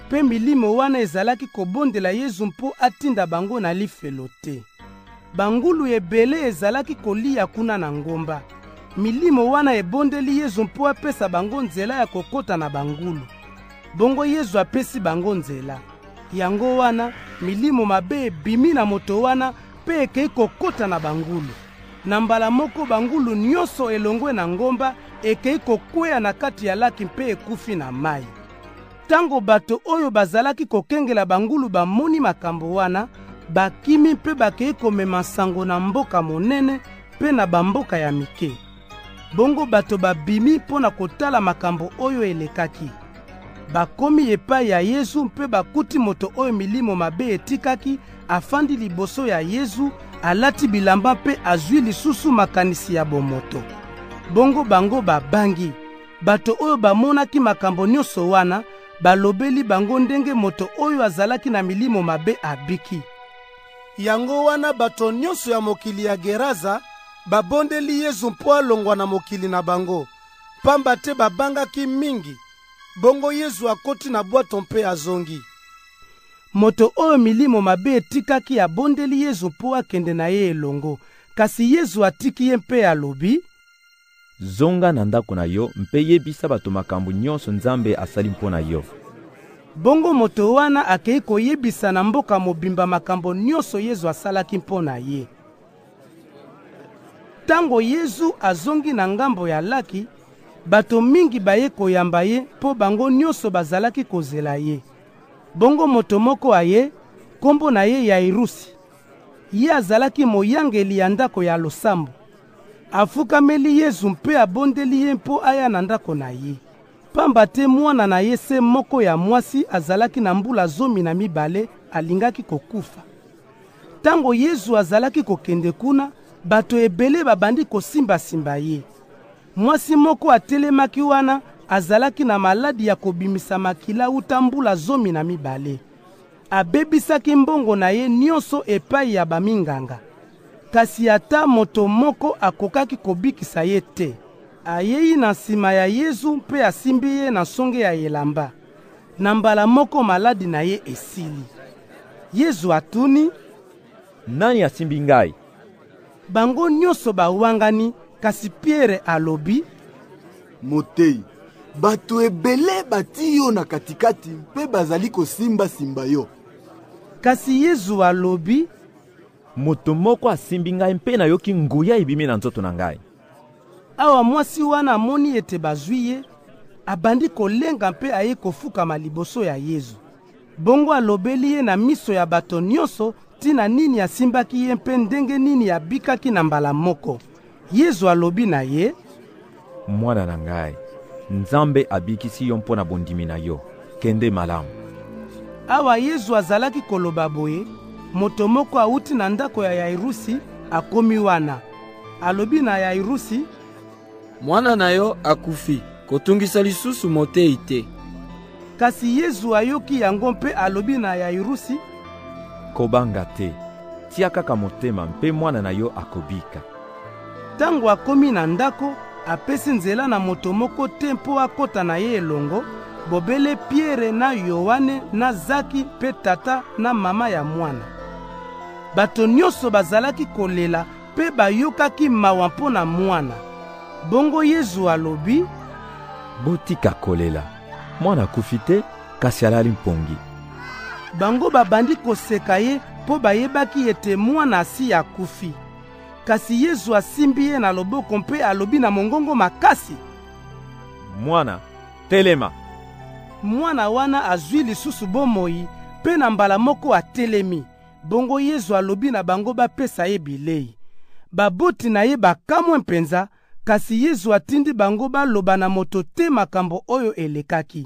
mpe milimo wana ezalaki kobondela Yesu mpo atinda bango na lifelo te. Bangulu ebele ezalaki kolia kuna na ngomba. Milimo wana ebondeli Yesu mpo apesa bango nzela ya kokota na bangulu. Bongo Yesu apesi bango nzela. Yango wana milimo mabe ebimi na moto wana pe ekei kokota na bangulu. Na mbala moko bangulu nyonso elongwe na ngomba ekei kokwea na kati ya laki mpe ekufi na mai. Tango bato oyo bazalaki kokengela bangulu bamoni makambo wana, bakimi mpe bakei komema sango na mboka monene mpe na bamboka ya mike. Bongo bato babimi mpo na kotala makambo oyo elekaki. Bakomi epai ya Yesu mpe bakuti moto oyo milimo mabe etikaki afandi liboso ya Yesu, alati bilamba mpe azwi lisusu makanisi ya bomoto. Bongo bango babangi. Bato oyo bamonaki makambo nyonso wana balobeli bango ndenge moto oyo azalaki na milimo mabe abiki. Yango wana bato nyonso ya mokili ya Geraza babondeli Yesu mpo alongwa na mokili na bango, pamba te babangaki mingi. Bongo Yesu akoti na bwato mpe azongi. Moto oyo milimo mabe etikaki abondeli Yesu mpo akende na ye elongo, kasi Yesu atiki ye mpe alobi, zonga na ndako na yo mpe yebisa bato makambo nyonso Nzambe asali mpo na yo. Bongo moto wana akei koyebisa na mboka mobimba makambo nyonso Yesu asalaki mpo na ye. Tango Yesu azongi na ngambo ya laki, bato mingi baye koyamba ye mpo bango nyonso bazalaki kozela ye. Bongo moto moko aye, kombo na ye Yairusi. Ye azalaki moyangeli ya ndako ya losambo. Afukameli Yesu mpe abondeli ye mpo aya na ndako na ye. Pamba te mwana na ye se moko ya mwasi azalaki na mbula 12 alingaki kokufa. Tango Yesu azalaki kokende kuna, bato ebele babandi kosimba-simba ye. Mwasi moko atelemaki wana azalaki na maladi ya kobimisa makila uta mbula 12. Abebisaki mbongo na ye nyonso epai ya baminganga. Kasi ata moto moko akokaki kobikisa ye te. Ayei na nsima ya Yesu mpe asimbi ye na songe ya elamba. Na mbala moko maladi na ye esili. Yesu atuni, nani asimbi ngai? Bango nyonso bawangani, kasi Pierre alobi, Motei, bato ebele bati yo na katikati mpe bazali kosimba-simba yo. Kasi Yesu alobi, moto moko asimbi ngai mpe nayoki nguya ebimi na nzoto na ngai. Awa mwasi wana amoni ete bazwi ye, abandi kolenga mpe aye kofukama liboso ya Yesu. Bongo alobeli ye na miso ya bato nyonso tina nini asimbaki ye mpe ndenge nini abikaki na mbala moko. Yesu alobi na ye, mwana na ngai, Nzambe abikisi yo mpo na bondimi na yo, kende malamu. Awa Yesu azalaki koloba boye, moto moko auti na ndako ya Yairusi akomi wana. Alobi na Yairusi, mwana na yo akufi, kotungisa lisusu motei te. Kasi Yesu ayoki yango mpe alobi na Yairusi, kobanga te, tia kaka motema mpe mwana na yo akobika. Tango akomi na ndako, apesi nzela na moto moko te mpo akota na ye elongo, bobele Pierre na Yohane na Zaki mpe tata na mama ya mwana. Bato nyonso bazalaki kolela mpe bayokaki mawa mpo na mwana. Bongo Yesu alobi, botika kolela, mwana akufi te, kasi alali mpongi. Bango babandi koseka ye mpo bayebaki ete mwana asi akufi. Kasi Yesu asimbi ye na loboko mpe alobi na mongongo makasi, mwana, telema. Mwana wana azwi lisusu bomoi mpe na mbala moko atelemi. Bongo Yesu alobi na bango bapesa ye bilei. Baboti na ye bakamwe mpenza, kasi Yesu atindi bango baloba na moto te makambo oyo elekaki.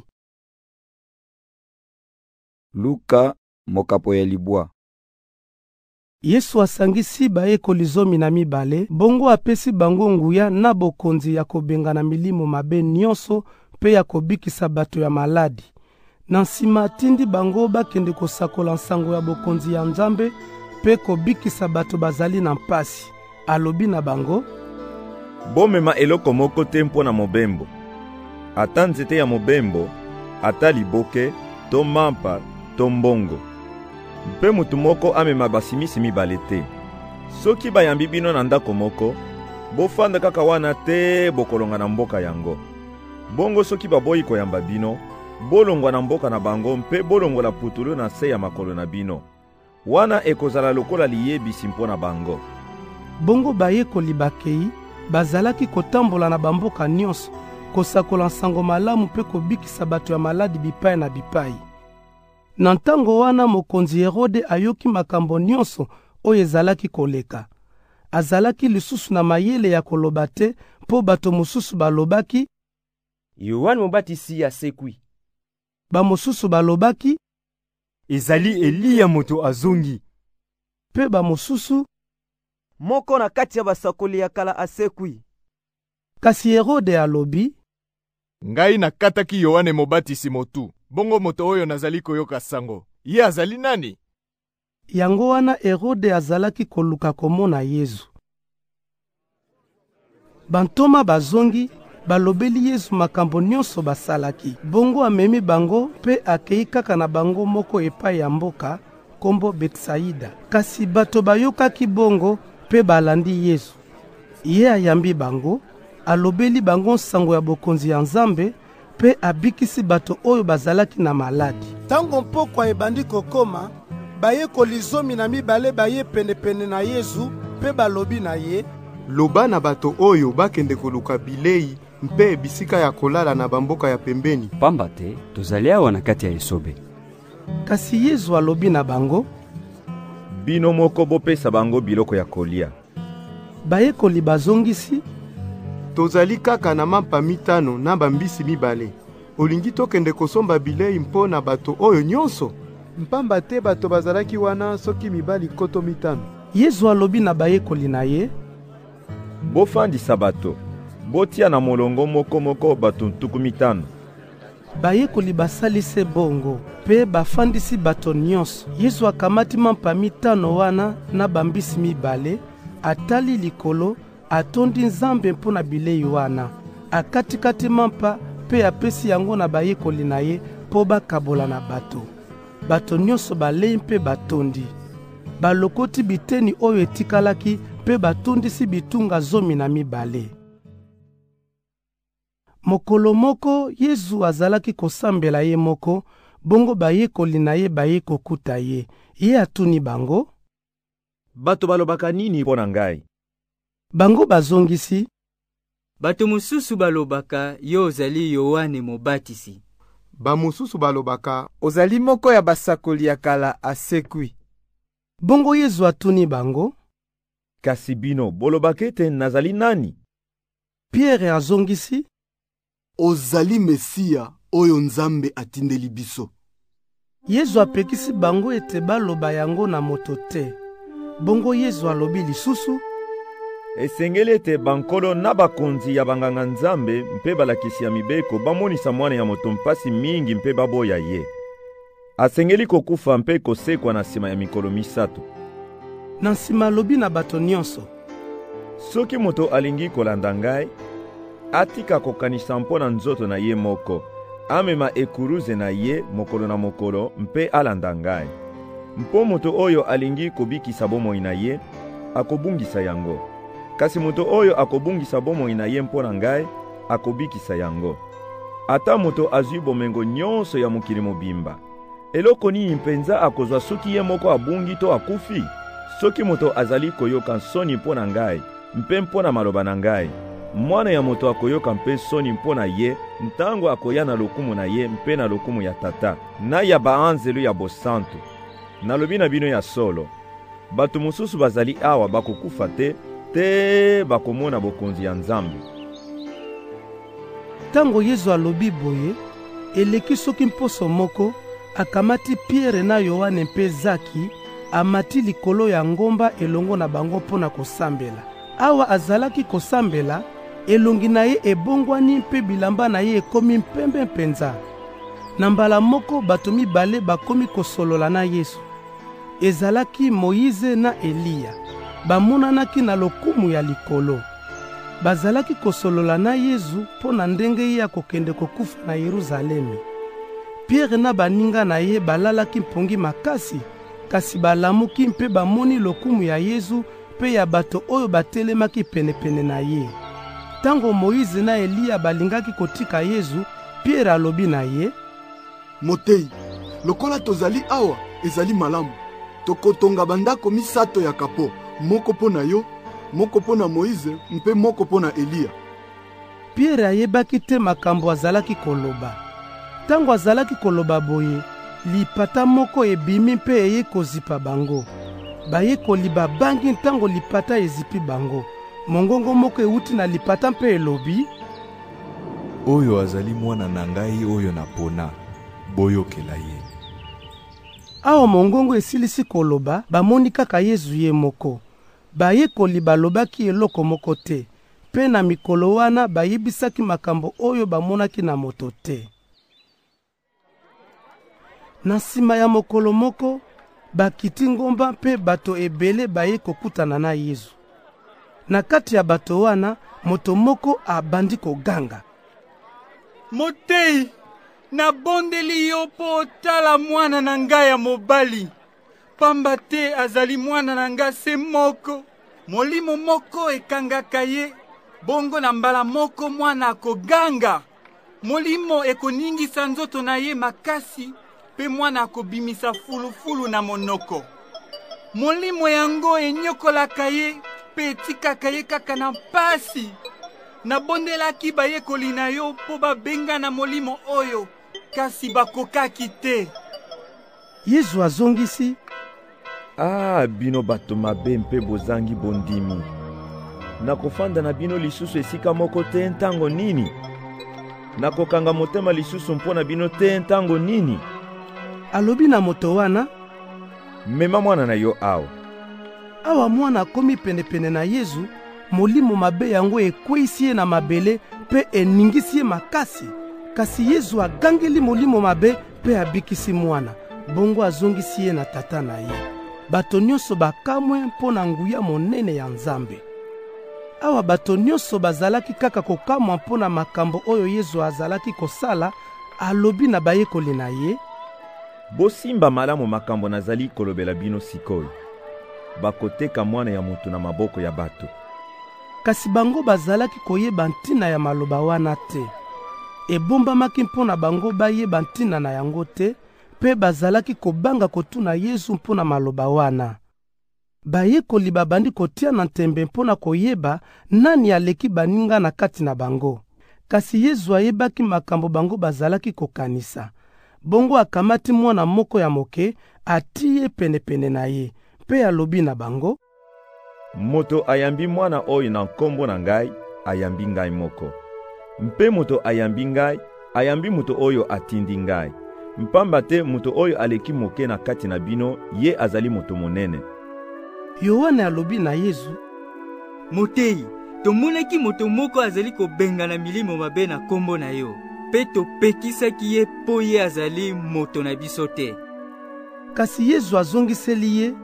Luka mokapo ya libwa. Yesu asangisi bayekoli 12, bongo apesi bango nguya na bokonzi ya kobenga na milimo mabe nyonso mpe ya kobikisa bato ya maladi. Na nsima atindi bango bakende kosakola nsango ya bokonzi ya Nzambe mpe kobikisa bato bazali na mpasi. Alobi na bango, bomema eloko moko te mpo na mobembo. Ata nzete ya mobembo, ata liboke, to mampa to mbongo. Mpe mutu moko amema basimisi mibale te. Soki bayambi bino na ndako moko, bofanda kaka wana te bokolonga na mboka yango. Bongo soki baboyi koyamba bino, bolongwa na mboka na bango mpe bolongola putulu na se ya makolo na bino. Wana ekozala lokola liyebisi mpo na bango. Bongo bayekoli bakei bazalaki kotambola na bamboka nyonso, kosakola nsango malamu mpe kobikisa bato ya maladi bipai na bipai. Na ntango wana mokonzi Herode ayoki makambo nyonso oyo ezalaki koleka. Azalaki lisusu na mayele ya koloba te mpo bato mosusu balobaki Yohane Mobatisi asekwi. Bamosusu balobaki ezali Eliya moto azongi. Pe bamosusu moko na kati ya basakoli ya kala asekwi. Kasi Herode alobi ngai nakataki Yohane Mobatisi motu, bongo moto oyo nazali koyoka sango. Ye azali nani? Yango wana Herode azalaki koluka komona Yesu. Bantoma bazongi balobeli Yesu makambo nyonso basalaki. Bongo amemi bango pe akei kaka na bango moko epai ya mboka kombo Betsaida. Kasi bato bayokaki bongo pe balandi Yesu. Ye ayambi bango, alobeli bango sango ya bokonzi ya Nzambe pe abikisi bato oyo bazalaki na maladi. Tango mpokwa ebandi kokoma, bayekoli 12 baye penepene na Yesu pe balobi na ye, loba na bato oyo bakende koluka bilei mpe bisika ya kolala na bamboka ya pembeni. Pamba te tozali awa na kati ya esobe. Kasi Yesu alobi na bango, bino moko bopesa bango biloko ya kolia. Bayekoli bazongisi, tozali kaka na mampa 5 na bambisi 2. Olingi tokende kosomba bilei mpo na bato oyo nyonso? Mpamba te bato bazalaki wana soki mibali 5. Yesu alobi na bayekoli na ye, bofandisa bato, botia na molongo moko bato 5. Bayekoli basalise bongo, pe bafandisi bato nyonso. Yesu akamati mampa 5 wana na bambisi 2, atali likolo, atondi Nzambe mpo na bilei wana. Akatikati mampa pe apesi yango na bayekoli na ye po bakabola na bato. Bato nyonso balei mpe batondi. Balokoti biteni oyo etikalaki pe batondisi bitunga 12. Mokolo moko Yesu azalaki kosambela ye moko, bongo bayekoli na ye baye kokuta ye. Ye atuni bango, bato balobaka nini mpo na ngai? Bango bazongisi, bato mosusu balobaka yo ozali Yohane Mobatisi. Bamosusu balobaka ozali moko ya basakoli ya kala asekwi. Bongo Yesu atuni bango, kasi bino bolobaka ete nazali nani? Pierre azongisi, ozali Mesia oyo Nzambe atindeli biso. Yesu apekisi bango ete baloba yango na moto te. Bongo Yesu alobi lisusu, esengeli ete bankolo na bakonzi ya banganga Nzambe mpe balakisi ya mibeko bamonisa mwana ya moto mpasi mingi mpe baboya ye. Asengeli kokufa mpe kosekwa na nsima ya mikolo 3. Na nsima alobi na bato nyonso, soki moto alingi kolanda ngai, atika kokanisa mpo na nzoto na ye moko, amema ekuruze na ye mokolo na mokolo mpe alanda ngai. Mpo moto oyo alingi kobikisa bomoi na ye, akobungisa yango. Kasi moto oyo akobungisa bomoi na ye mpo na ngai, akobikisa yango. Ata moto azwi bomengo nyonso ya mokili mobimba, eloko nini mpenza akozwa soki ye moko abungi to akufi? Soki moto azali koyoka soni mpo na ngai, mpe mpo na maloba na ngai, mwana ya moto akoyoka mpe soni mpo na ye, ntango akoya na lokumu na ye mpe na lokumu ya tata, na ya baanzelu ya bosantu. Nalobi na bino ya solo, bato mosusu bazali awa bakokufa te bakomona bokonzi ya Nzambe. Tango Yesu alobi boye, eleki soki mposo moko, akamati Pierre na Yohane mpe Zaki, amati likolo ya ngomba elongo na bango mpona kosambela. Awa azalaki kosambela, elongi na ye ebongwani mpe bilamba na ye ekomi mpembe mpenza. Na mbala moko bato 2 bakomi kosolola na Yesu. Ezalaki Moïse na Eliya. Bamonanaki na lokumu ya likolo. Bazalaki kosolola na Yesu mpo na ndenge ye akokende kokufa na Yerusalemi. Pierre na baninga na ye balalaki mpongi makasi, kasi balamuki mpe bamoni lokumu ya Yesu mpe ya bato oyo batelemaki penepene na ye. Tango Moïse na Eliya balingaki kotika Yesu, Pierre alobi na ye: Motei, lokola tozali awa ezali malamu. Tokotonga bandako misato ya kapo, moko mpo na yo, moko mpo na Moïse, mpe moko mpo na Eliya. Pierre ayebaki te makambo azalaki koloba. Tango azalaki koloba boye, lipata moko ebimi mpe eye kozipa bango. Bayekoli babangi ntango lipata ezipi bango. Mongongo moko euti na lipata mpe elobi: Oyo azali mwana na ngai oyo napona, boyokela ye. Awa mongongo esilisi koloba, bamoni kaka Yesu ye moko. Bayekoli balobaki eloko moko te, pe na mikolo wana bayebisaki makambo oyo bamonaki na moto te. Na nsima ya mokolo moko, bakiti ngomba mpe bato ebele baye kokutana na Yesu. Na kati ya bato wana, moto moko abandi koganga: Motei, nabondeli yo po otala mwana na ngai ya mobali. Pamba te azali mwana na ngai se moko. Molimo moko ekangaka ye, bongo na mbala moko mwana akoganga. Molimo ekoningisa nzoto na ye makasi, pe mwana akobimisa fulufulu na monoko. Molimo yango enyokolaka ye, pe etikaka ye kaka na mpasi. Nabondelaki bayekoli na yo po babenga na molimo oyo, kasi bakokaki te. Yesu azongisi: bino bato mabe mpe bozangi bondimi. Nakofanda na bino lisusu esika moko te ntango nini? Nakokanga motema lisusu mpo na bino te ntango nini? Alobi na moto wana: Mema mwana na yo awa. Awa mwana akomi penepene na Yesu, molimo mabe yango ekweisi ye na mabele pe eningisi ye makasi. Kasi Yesu agangeli molimo mabe pe abikisi mwana, bongo azongisi ye na tata na ye. Bato nyonso bakamwe mpo na nguya monene ya Nzambe. Awa bato nyonso bazalaki kaka kokamwa mpo na makambo oyo Yesu azalaki kosala, alobi na bayekoli na ye: Bosimba malamu makambo nazali kolobela bino sikoyo. Bakoteka mwana ya mutu na maboko ya bato. Kasi bango bazalaki koyeba ntina ya maloba wana te. Ebombamaki mpo na bango bayeba ntina na yango te, pe bazalaki kobanga kotuna Yesu mpo na maloba wana. Bayekoli babandi kotia na ntembe mpo na koyeba nani aleki baninga na kati na bango. Kasi Yesu ayebaki makambo bango bazalaki kokanisa. Bongo akamati mwana moko ya moke, atie penepene na ye, pe alobi na bango: Moto ayambi mwana oyo na nkombo na ngai, ayambi ngai moko. Mpe moto ayambi ngai, ayambi moto oyo atindi ngai. Mpamba te moto oyo aleki moke na kati na bino, ye azali moto monene. Yohane alobi na Yesu: Motei, tomonaki moto moko azali kobenga na milimo mabe na nkombo na yo, pe topekisaki ye po ye azali moto na biso te. Kasi Yesu azongiseli ye: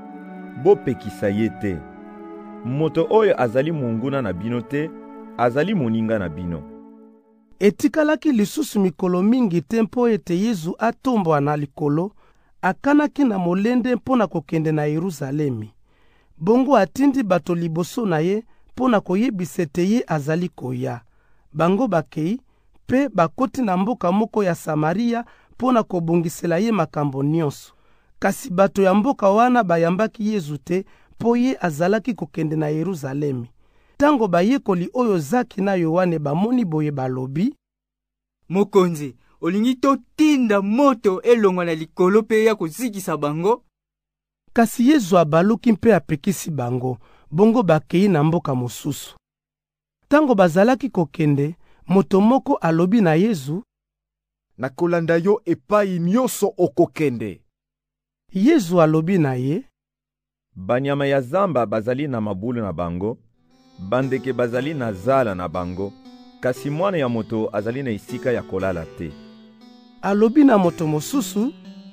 Bopekisa ye te. Moto oyo azali monguna na bino te, azali moninga na bino. Etikalaki lisusu mikolo mingi te mpo ete Yesu atombwa na likolo, akanaki na molende mpo na kokende na Yerusalemi. Bongo atindi bato liboso na ye mpo na koyebisa ete ye azali koya. Bango bakei, pe bakoti na mboka moko ya Samaria mpo na kobongisela ye makambo nyonso. Kasi bato ya mboka wana bayambaki Yesu te, po ye azalaki kokende na Yerusalemi. Tango bayekoli oyo Zaki na Yohane bamoni boye balobi: Mokonzi, olingi totinda moto elongwa na likolo pe ya kozikisa bango? Kasi Yesu abaluki mpe apekisi bango, bongo bakei na mboka mosusu. Tango bazalaki kokende, moto moko alobi na Yesu: Nakolanda yo epai nyonso okokende. Yesu alobi na ye: Banyama ya zamba bazali na mabulu na bango, bandeke bazali na zala na bango, kasi mwana ya moto azali na esika ya kolala te. Alobi na moto mosusu: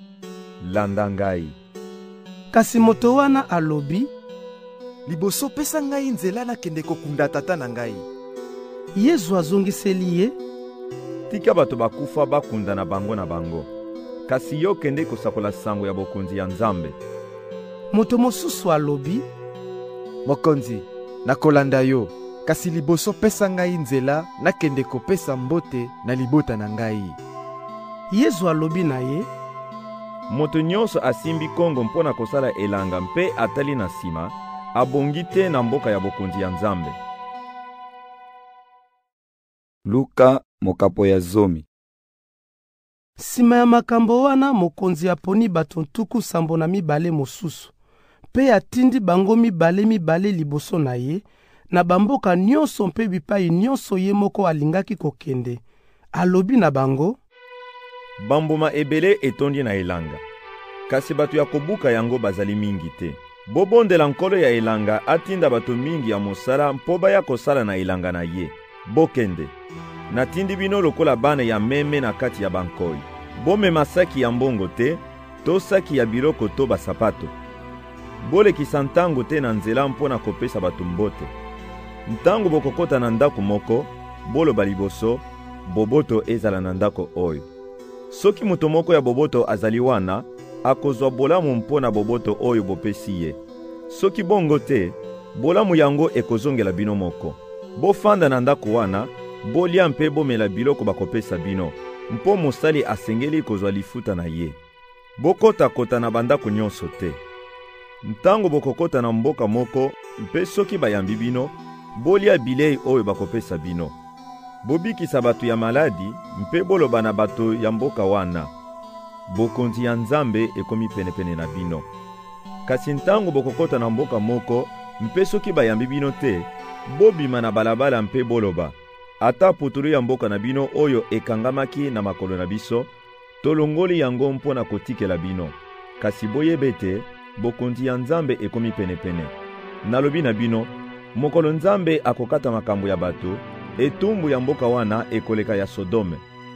Landa ngai. Kasi moto wana alobi: Liboso pesa ngai nzela nakende kokunda tata na ngai. Yesu azongiseli ye: tika bato bakufa bakunda na bango, kasi yo kende kosakola sango ya bokonzi ya Nzambe. Moto mosusu alobi: Mokonzi, nakolanda yo, kasi liboso pesa ngai nzela nakende kopesa mbote na libota na ngai. Yesu alobi na ye: Moto nyonso asimbi kongo mpona kosala elanga mpe atali na nsima, abongi te na mboka ya bokonzi ya Nzambe. Luka mokapo ya zomi. Sima ya makambo wana mokonzi aponi bato 700 mosusu, mpe atindi bango mibale liboso na ye, na bamboka nyonso mpe bipai nyonso ye moko alingaki kokende. Alobi na bango: Bambuma ebele etondi na elanga, kasi bato ya kobuka yango bazali mingi te. Bobondela nkolo ya elanga atinda bato mingi ya mosala mpo baya kosala na elanga na ye. Bokende, natindi bino lokola bana ya meme na kati ya bankoi. Bomema saki ya mbongo te, to saki ya biloko to basapato. Bolekisa ntango te na nzela mpo na kopesa bato mbote. Ntango bokokota na ndako moko, boloba liboso: boboto ezala na ndako oyo. Soki moto moko ya boboto azali wana, akozwa bolamu mpo na boboto oyo bopesi ye. Soki bongo te, bolamu yango ekozongela bino moko. Bofanda na ndako wana, bolia mpe bomela biloko bakopesa bino, mpo mosali asengeli kozwa lifuta na ye. Bokota-kota na bandako nyonso te. Ntango bokokota na mboka moko, mpe soki bayambi bino, bolia bilei oyo bakopesa bino. Bobikisa bato ya maladi, mpe boloba na bato ya mboka wana: bokonzi ya Nzambe ekomi penepene na bino. Kasi ntango bokokota na mboka moko, mpe soki bayambi bino te, bobima na balabala mpe boloba: ata putulu ya mboka na bino oyo ekangamaki na makolo na biso, tolongoli yango mpo na kotikela bino. Kasi boyebe te, bokonzi ya Nzambe ekomi penepene. Nalobi na bino, mokolo Nzambe akokata makambo ya bato, etumbu ya mboka wana ekoleka ya Sodome.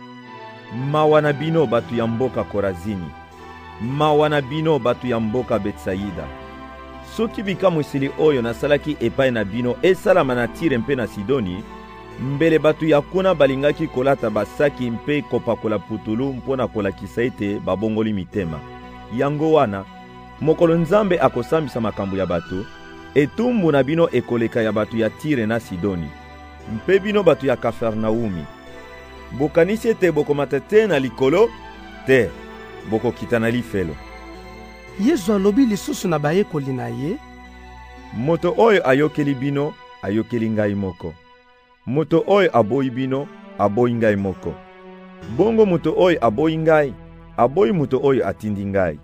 Mawa na bino bato ya mboka Korazini, mawa na bino bato ya mboka Betsaida. Soki bikamwisili oyo nasalaki epai na bino esalama na Tire mpe na Sidoni, mbele bato ya kuna balingaki kolata basaki mpe kopakola putulu mpo na kolakisa ete babongoli mitema. Yango wana, mokolo Nzambe akosambisa makambo ya bato, etumbu na bino ekoleka ya bato ya Tire na Sidoni. Mpe bino bato ya Kafarnaumi, bokanisi ete bokomata te na likolo te, bokokita na lifelo. Yesu alobi lisusu na bayekoli na ye: Moto oyo ayokeli bino, ayokeli ngai moko. Moto oyo aboyi bino, aboyi ngai moko. Bongo moto oyo aboyi ngai, aboyi moto oyo atindi ngai.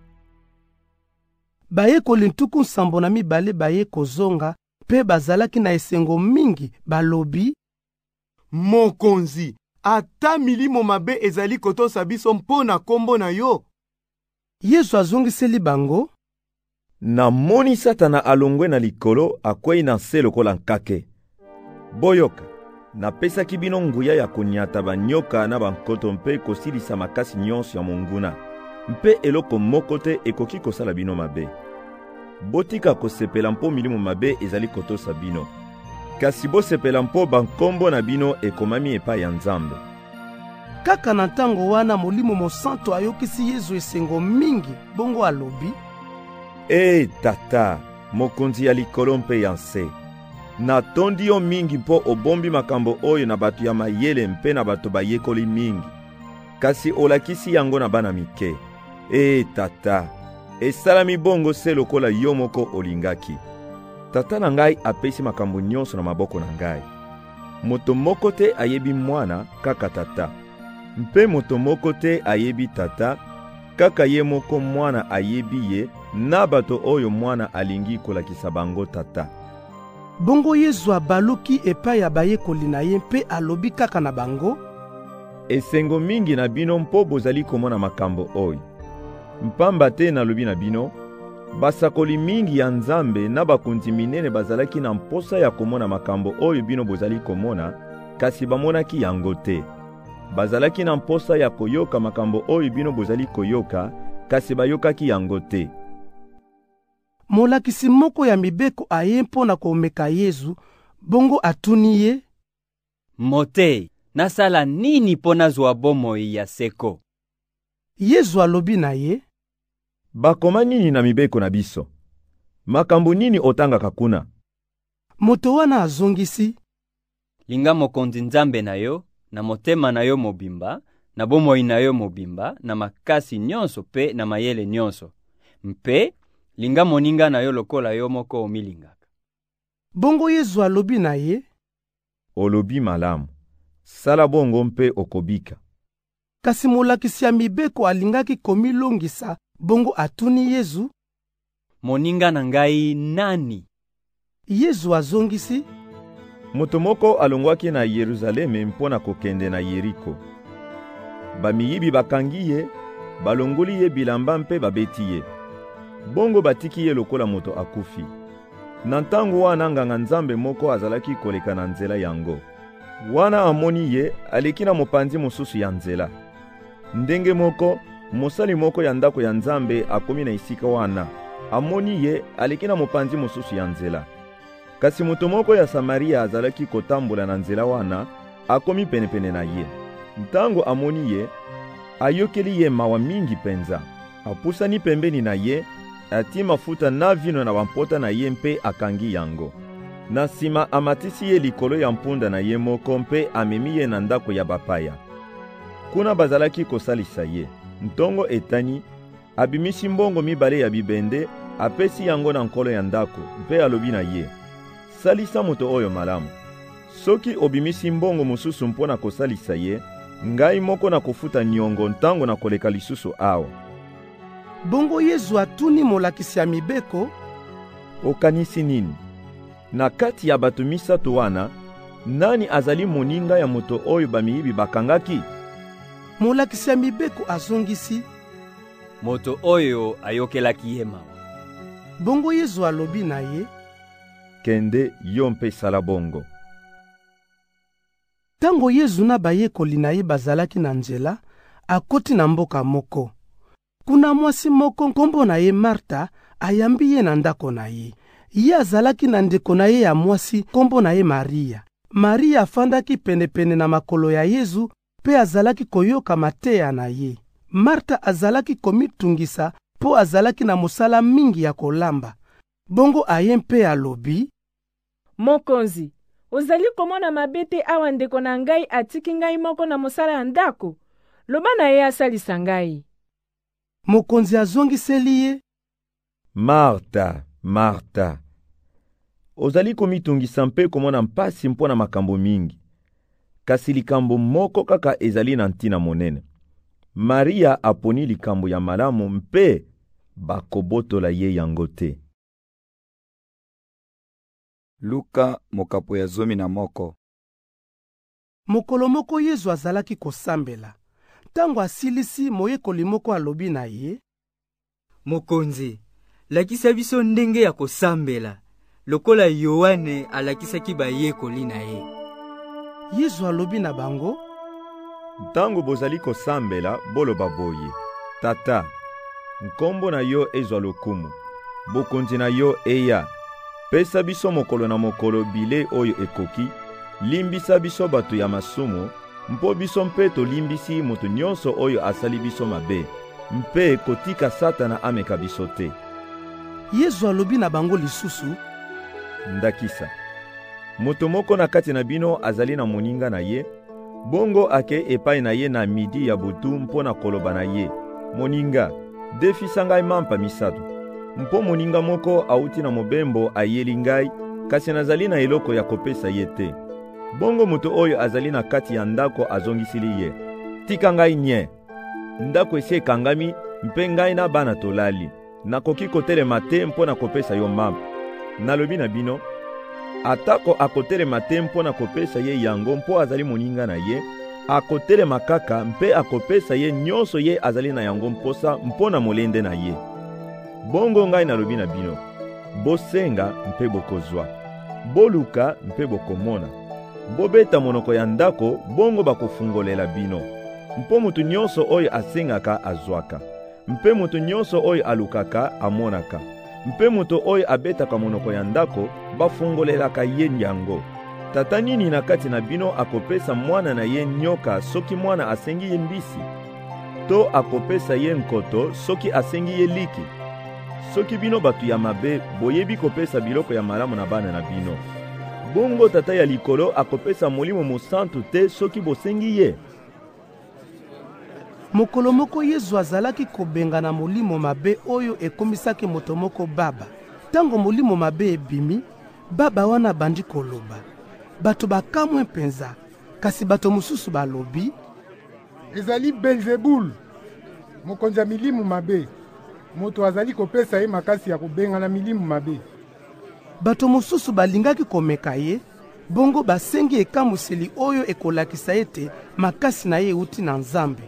Bayekoli 700 baye kozonga, mpe bazalaki na esengo mingi, balobi: Mokonzi, ata milimo mabe ezali kotosa biso mpo na kombo na yo. Yesu azongiseli bango: Namoni Satana alongwe na likolo, akwei na se lokola nkake. Boyoka, napesaki bino nguya ya konyata banyoka na bankoto mpe kosilisa makasi nyonso ya monguna, mpe eloko moko te ekoki kosala bino mabe. Botika kosepela mpo milimo mabe ezali kotosa bino, kasi bosepela mpo bankombo na bino ekomami epai ya Nzambe. Kaka na ntango wana Molimo Mosantu ayokisi Yesu esengo mingi, bongo alobi: Tata, mokonzi ya likolo mpe ya nse, natondi yo mingi mpo obombi makambo oyo na bato ya mayele mpe na bato bayekoli mingi, kasi olakisi yango na bana mike. Tata, esalami bongo se lokola yo moko olingaki. Tata na ngai apesi makambo nyonso na maboko na ngai. Moto moko te ayebi mwana kaka tata, mpe moto moko te ayebi tata kaka ye moko mwana ayebi ye, na bato oyo mwana alingi kolakisa bango tata. Bongo Yesu abaluki epai ya bayekoli na ye mpe alobi kaka na bango: Esengo mingi na bino mpo bozali komona makambo oyo. Mpamba te nalobi na bino, basakoli mingi ya Nzambe na bakonzi minene bazalaki na mposa ya komona makambo oyo bino bozali komona, kasi bamonaki yango te. Bazalaki na mposa ya koyoka makambo oyo bino bozali koyoka, kasi bayokaki yango te. Molakisi moko ya mibeko aye mpo na komeka Yesu, bongo atuni ye: Motei, nasala nini mpo nazwa bomoi ya seko? Yesu alobi na ye, bakoma nini na mibeko na biso? Makambo nini otangaka kuna? Moto wana azongisi, linga mokonzi Nzambe na yo, na motema na yo mobimba, na bomoi na yo mobimba, na makasi nyonso pe na mayele nyonso. Mpe, linga moninga na yo lokola yo moko omilingaka. Bongo Yesu alobi na ye, olobi malamu, sala bongo mpe okobika. Kasi molakisi ya mibeko alingaki komilongisa, bongo atuni Yesu, moninga na ngai nani? Yesu azongisi, moto moko alongwaki na Yerusaleme mpona kokende na Yeriko. Bamiyibi bakangi ye, balongoli ye bilamba mpe babeti ye. Bongo batiki ye lokola moto akufi. Na ntango wana nganga Nzambe moko azalaki koleka na nzela yango. Wana amoni ye, aleki na mopanzi mosusu ya nzela. Ndenge moko, mosali moko ya ndako ya Nzambe akomi na isika wana. Amoni ye, aleki na mopanzi mosusu ya nzela. Kasi moto moko ya Samaria azalaki kotambola na nzela wana, akomi penepene na ye. Ntango amoni ye, ayokeli ye mawa mingi penza. Apusani pembeni na ye, ati mafuta na vino na wampota na ye mpe akangi yango. Na sima amatisi ye likolo ya mpunda na ye moko mpe amemi ye na ndako ya bapaya. Kuna bazalaki kosalisa ye. Ntongo etani, abimisi mbongo mibale ya bibende, apesi yango na nkolo ya ndako, mpe alobi na ye, salisa moto oyo malamu. Soki obimisi mbongo mosusu mpona kosalisa ye, ngai moko na kofuta niongo ntango na koleka lisusu awa. Bongo Yesu atuni molakisi ya mibeko, okanisi nini? Na kati ya bato misato wana, nani azali moninga ya moto oyo bamiyibi bakangaki? Molakisi ya mibeko azongisi, moto oyo ayokelaki ye mawa. Bongo Yesu alobi na ye, kende yo mpe sala bongo. Tango Yesu na bayekoli na ye bazalaki na nzela, akoti na mboka moko. Kuna mwasi moko nkombo na ye Marta ayambi ye na ndako na ye. Ye azalaki na ndeko na ye ya mwasi nkombo na ye Maria. Maria afandaki penepene na makolo ya Yesu pe azalaki koyoka mateya na ye. Marta azalaki komitungisa po azalaki na mosala mingi ya kolamba. Bongo aye mpe alobi, mokonzi, ozali komona mabete awa ndeko na ngai atiki ngai moko na mosala ya ndako? Loba na ye asalisa ngai. Mokonzi azongiseli ye, Marta, Marta, ozali komitungisa mpe komona mpasi mpona makambo mingi. Kasi likambo moko kaka ezali na ntina monene. Maria aponi likambo ya malamu mpe bakobotola ye yango te. Luka mokapo ya 11. Mokolo moko Yesu azalaki kosambela. Tango asilisi, moyekoli moko alobi na ye, mokonzi, lakisa biso ndenge ya kosambela, lokola Yohane alakisaki bayekoli na ye. Yesu alobi na bango, ntango bozali kosambela, boloba boye, tata, nkombo na yo ezwa lokumu, bokonzi na yo eya, pesa biso mokolo na mokolo bile oyo ekoki, limbisa biso bato ya masumu, mpo biso mpe tolimbisi moto nyonso oyo asali biso mabe, mpe kotika Satana ameka biso te. Yesu alobi na bango lisusu, ndakisa, moto moko na kati na bino azali na moninga na ye, bongo ake epai na ye na midi ya butu mpo na koloba na ye, moninga, defisa ngai mampa misato. Mpo moninga moko auti na mobembo ayeli ngai, kasi nazali na eloko ya kopesa ye te. Bongo moto oyo azali na kati ya ndako azongisili ye, tika ngai nye. Ndako esi ekangami, mpe ngai na bana tolali. Nakoki kotelema te mpo na kopesa yo mampa. Nalobi na bino, atako akotelema te mpo na kopesa ye yango mpo azali moninga na ye, akotelema kaka mpe akopesa ye nyonso ye azali na yango mposa mpo na molende na ye. Bongo ngai nalobi na bino, bosenga mpe bokozwa, boluka mpe bokomona, bobeta monoko ya ndako bongo bakofungolela bino. Mpo mutu nyonso oyo asengaka azwaka, mpe mutu nyonso oyo alukaka amonaka, mpe mutu oyo abetaka monoko ya ndako bafungolelaka ye yango. tata nini na kati na bino akopesa mwana na ye nyoka soki mwana asengi ye mbisi? To akopesa ye nkoto soki asengi ye liki? Soki bino batu ya mabe boyebi kopesa biloko ya malamu na bana na bino, bongo tata ya likolo akopesa molimo mosantu te soki bosengi ye. Mokolo moko Yesu azalaki kobenga na molimo mabe oyo ekomisaki moto moko baba. Tango molimo mabe ebimi, baba wana bandi koloba. Bato bakamwe mpenza, kasi bato mosusu balobi ezali Belzebul, mokonzi ya milimu mabe. Moto azali kopesa ye makasi ya kobenga na milimu mabe. Bato mosusu balingaki komeka ye, bongo basengi ekamuseli oyo ekolakisa ete makasi na ye euti na Nzambe.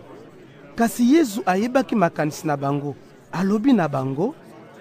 Kasi Yesu ayebaki makanisi na bango, alobi na bango,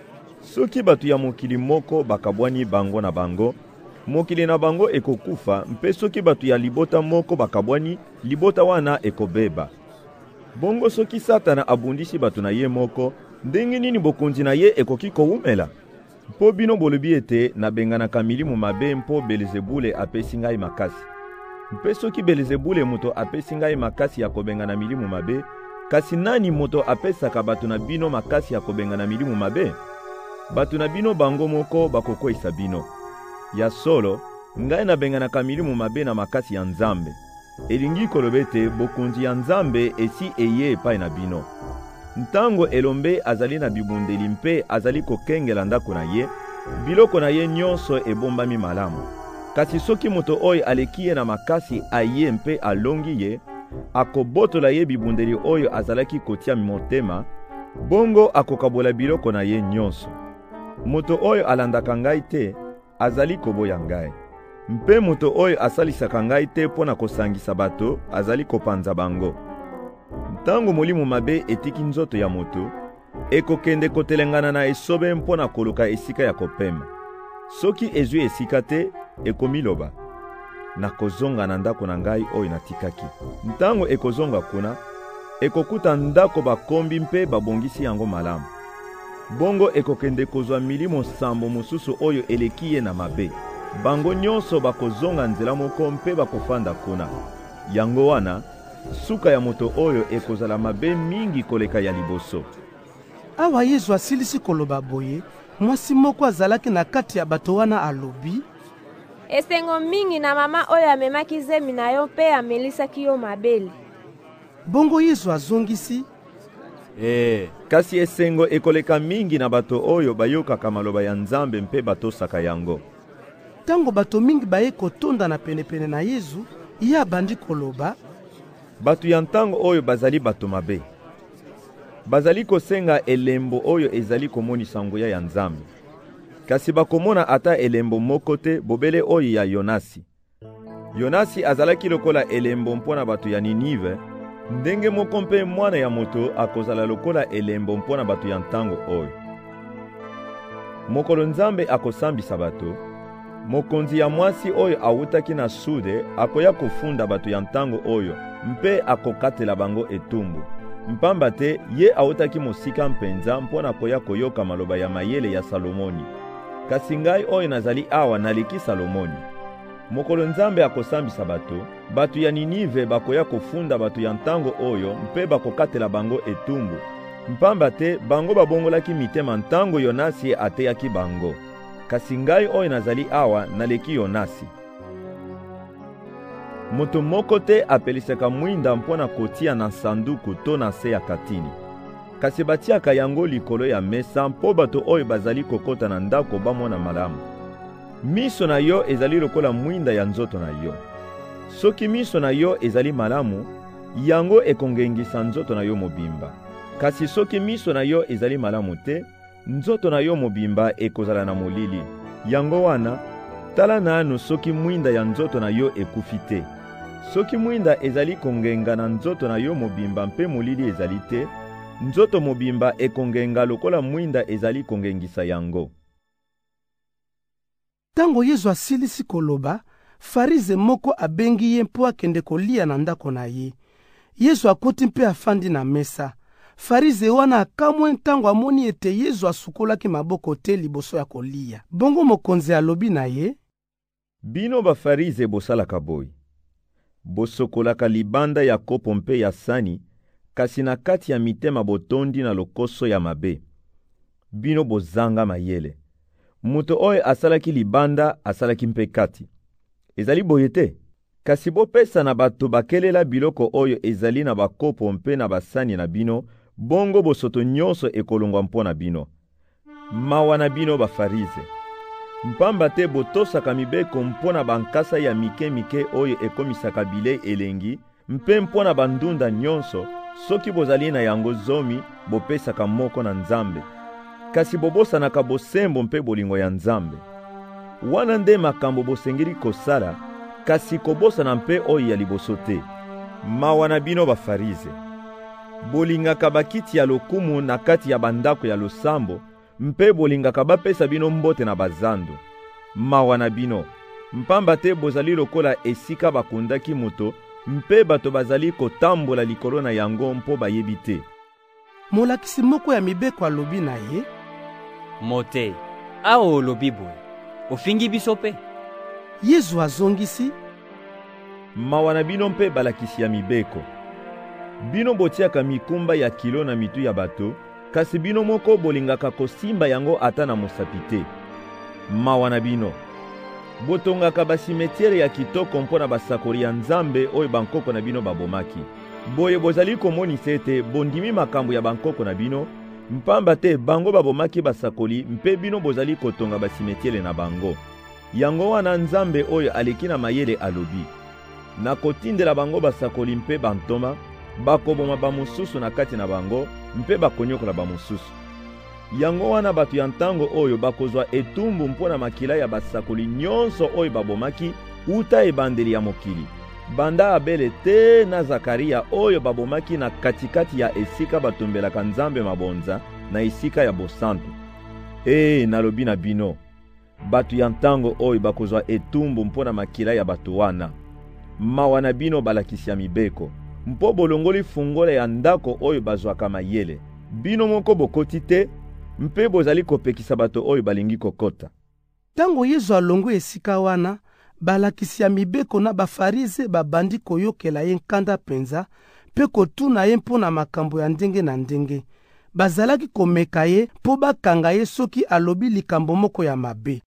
soki bato ya mokili moko bakabwani bango na bango, mokili na bango ekokufa, mpe soki bato ya libota moko bakabwani, libota wana ekobeba. Bongo soki Satana abundisi bato na ye moko, ndenge nini bokonzi na ye ekoki koumela? Mpo bino bolobi ete nabenganaka milimu mabe mpo Belzebule apesi ngai makasi. Mpe soki Belzebule moto apesi ngai makasi ya kobengana milimu mabe, kasi nani moto apesaka bato na bino makasi ya kobengana milimu mabe? Bato na bino bango moko bakokwesa bino. Ya solo, ngai nabenganaka milimu mabe na makasi ya Nzambe. Elingi koloba ete bokonzi ya Nzambe esi eye epai na bino. Ntango elombe azali na bibundeli mpe azali kokengela ndako na ye, biloko na ye nyonso ebombami malamu. Kasi soki moto oyo aleki ye na makasi aye mpe alongi ye, akobotola ye bibundeli oyo azalaki kotia motema, bongo akokabola biloko na ye nyonso. Moto oyo alandaka ngai te, azali koboya ngai. Mpe moto oyo asalisaka ngai te mpo na kosangisa bato, azali kopanza bango. Ntango molimo mabe etiki nzoto ya moto, ekokende kotelengana na esobe mpo na koluka esika ya kopema. Soki ezwi esika te, ekomiloba, nakozonga na ndako na ngai oyo natikaki. Ntango ekozonga kuna, ekokuta ndako bakombi mpe babongisi yango malamu. Bongo ekokende kozwa milimo sambo mosusu oyo eleki ye na mabe. Bango nyonso bakozonga nzela moko mpe bakofanda kuna. Yango wana, suka ya moto oyo ekozala mabe mingi koleka ya liboso. Awa Yesu asilisi koloba boye, mwasi moko azalaki na kati ya bato wana alobi, esengo mingi na mama oyo amemaki zemi na yo mpe amelisaki yo mabele. Bongo Yesu azongisi, kasi esengo ekoleka mingi na bato oyo bayokaka maloba ya Nzambe mpe batosaka yango. Tango bato mingi baye kotonda na penepene na Yesu, ye abandi koloba, bato ya ntango oyo bazali bato mabe. Bazali kosenga elembo oyo ezali komonisa nguya ya Nzambe. Kasi bakomona ata elembo moko te bobele oyo ya Yonasi. Yonasi azalaki lokola elembo mpona bato ya Ninive, ndenge moko mpe mwana ya moto akozala lokola elembo mpona bato ya ntango oyo. Mokolo Nzambe akosambisa bato, mokonzi ya mwasi oyo awutaki na sude akoya kofunda bato ya ntango oyo, mpe akokatela bango etumbu. Mpamba te ye awutaki mosika mpenza mpona koya koyoka maloba ya mayele ya Salomoni. Kasi ngai oyo nazali awa naleki Salomoni. Mokolo Nzambe akosambisa bato ya Ninive bakoya kofunda bato ya ntango oyo mpe bakokatela bango etumbu. Mpamba te bango babongolaki mitema ntango Yonasi ateyaki bango. Kasi ngai oyo nazali awa naleki Yonasi. Moto moko te apelisaka mwinda mpona kotia na sanduku to na se ya katini. Kasi batiaka yango likolo ya mesa mpo bato oyo bazali kokota na ndako bamona malamu. Miso na yo ezali lokola mwinda ya nzoto na yo. Soki miso na yo ezali malamu, yango ekongengisa nzoto na yo mobimba. Kasi soki miso na yo ezali malamu te, nzoto na yo mobimba ekozala na molili. Yango wana, tala nanu soki mwinda ya nzoto na yo ekufi te. Soki mwinda ezali kongenga na nzoto na yo mobimba mpe molili ezali te, nzoto mobimba ekongenga lokola mwinda ezali kongengisa yango. Tango Yesu asilisi koloba, Farize moko abengi ye mpo akende kolia na ndako na ye. Yesu akoti mpe afandi na mesa. Farize wana akamwe ntango amoni ete Yesu asukolaki maboko te liboso ya kolia. Bongo mokonzi alobi na ye, Bino bafarize bosalaka boyi. Bosokolaka libanda ya kopo mpe ya sani, kasi na kati ya mitema botondi na lokoso ya mabe. Bino bozanga mayele. Muto oyo asalaki libanda asalaki mpe kati. Ezali boye te. Kasi bopesa na bato bakelela biloko oyo ezali na bakopo mpe na basani na bino, bongo bosoto nyonso ekolongwa mpo na bino. Mawa na bino bafarize. Mpamba te botosaka mibeko mpo na bankasa ya mike oyo ekomisaka bilei elengi, mpe mpo na bandunda nyonso, soki bozali na yango zomi, bopesaka moko na Nzambe. Kasi bobosanaka bosembo mpe bolingo ya Nzambe. Wana nde makambo bosengeli kosala, kasi kobosana mpe oyo ya liboso te. Mawa na bino bafarize. Bolingaka bakiti ya lokumu na kati ya bandako ya losambo, mpe bolingaka bapesa bino mbote na bazando. Mawa na bino, mpamba te bozali lokola esika bakundaki moto, mpe bato bazali kotambola likolo na yango mpo bayebi te. Molakisi moko ya mibeko alobi na ye: Mote, awo olobi boye, ofingi biso pe? Yesu azongisi: Mawa na bino mpe balakisi ya mibeko. Bino botiaka mikumba ya kilo na mitu ya bato, kasi bino moko bolingaka kosimba yango ata na mosapi te. Mawa na bino, botongaka basimetiere ya kitoko mpo na basakoli ya Nzambe oyo bankoko na bino babomaki. Boye bozali komonisa ete bondimi makambo ya bankoko na bino, mpamba te bango babomaki basakoli mpe bino bozali kotonga basimetiere na bango. Yango wana Nzambe oyo aleki na mayele alobi: nakotindela bango basakoli mpe bantoma, bakoboma bamosusu na kati na bango, mpe bakonyokola bamosusu. Yango wana bato ya ntango oyo bakozwa etumbu mpo na makila ya basakoli nyonso oyo babomaki uta ebandeli ya mokili. Banda Abele te na Zakaria oyo babomaki na katikati ya esika batombelaka Nzambe mabonza na esika ya bosantu. Nalobi na bino, bato ya ntango oyo bakozwa etumbu mpo na makila ya bato wana. Mawa na bino balakisi ya mibeko, mpo bolongoli fungola ya ndako oyo bazwaka mayele. Bino moko bokoti te, mpe bozali kopekisa bato oyo balingi kokota. Tango Yesu alongwe esika wana, balakisi ya mibeko na bafarize babandi koyokela ye nkanda penza, pe kotuna ye mpo na makambo ya ndenge na ndenge. Bazalaki komeka ye po bakanga ye soki alobi likambo moko ya mabe.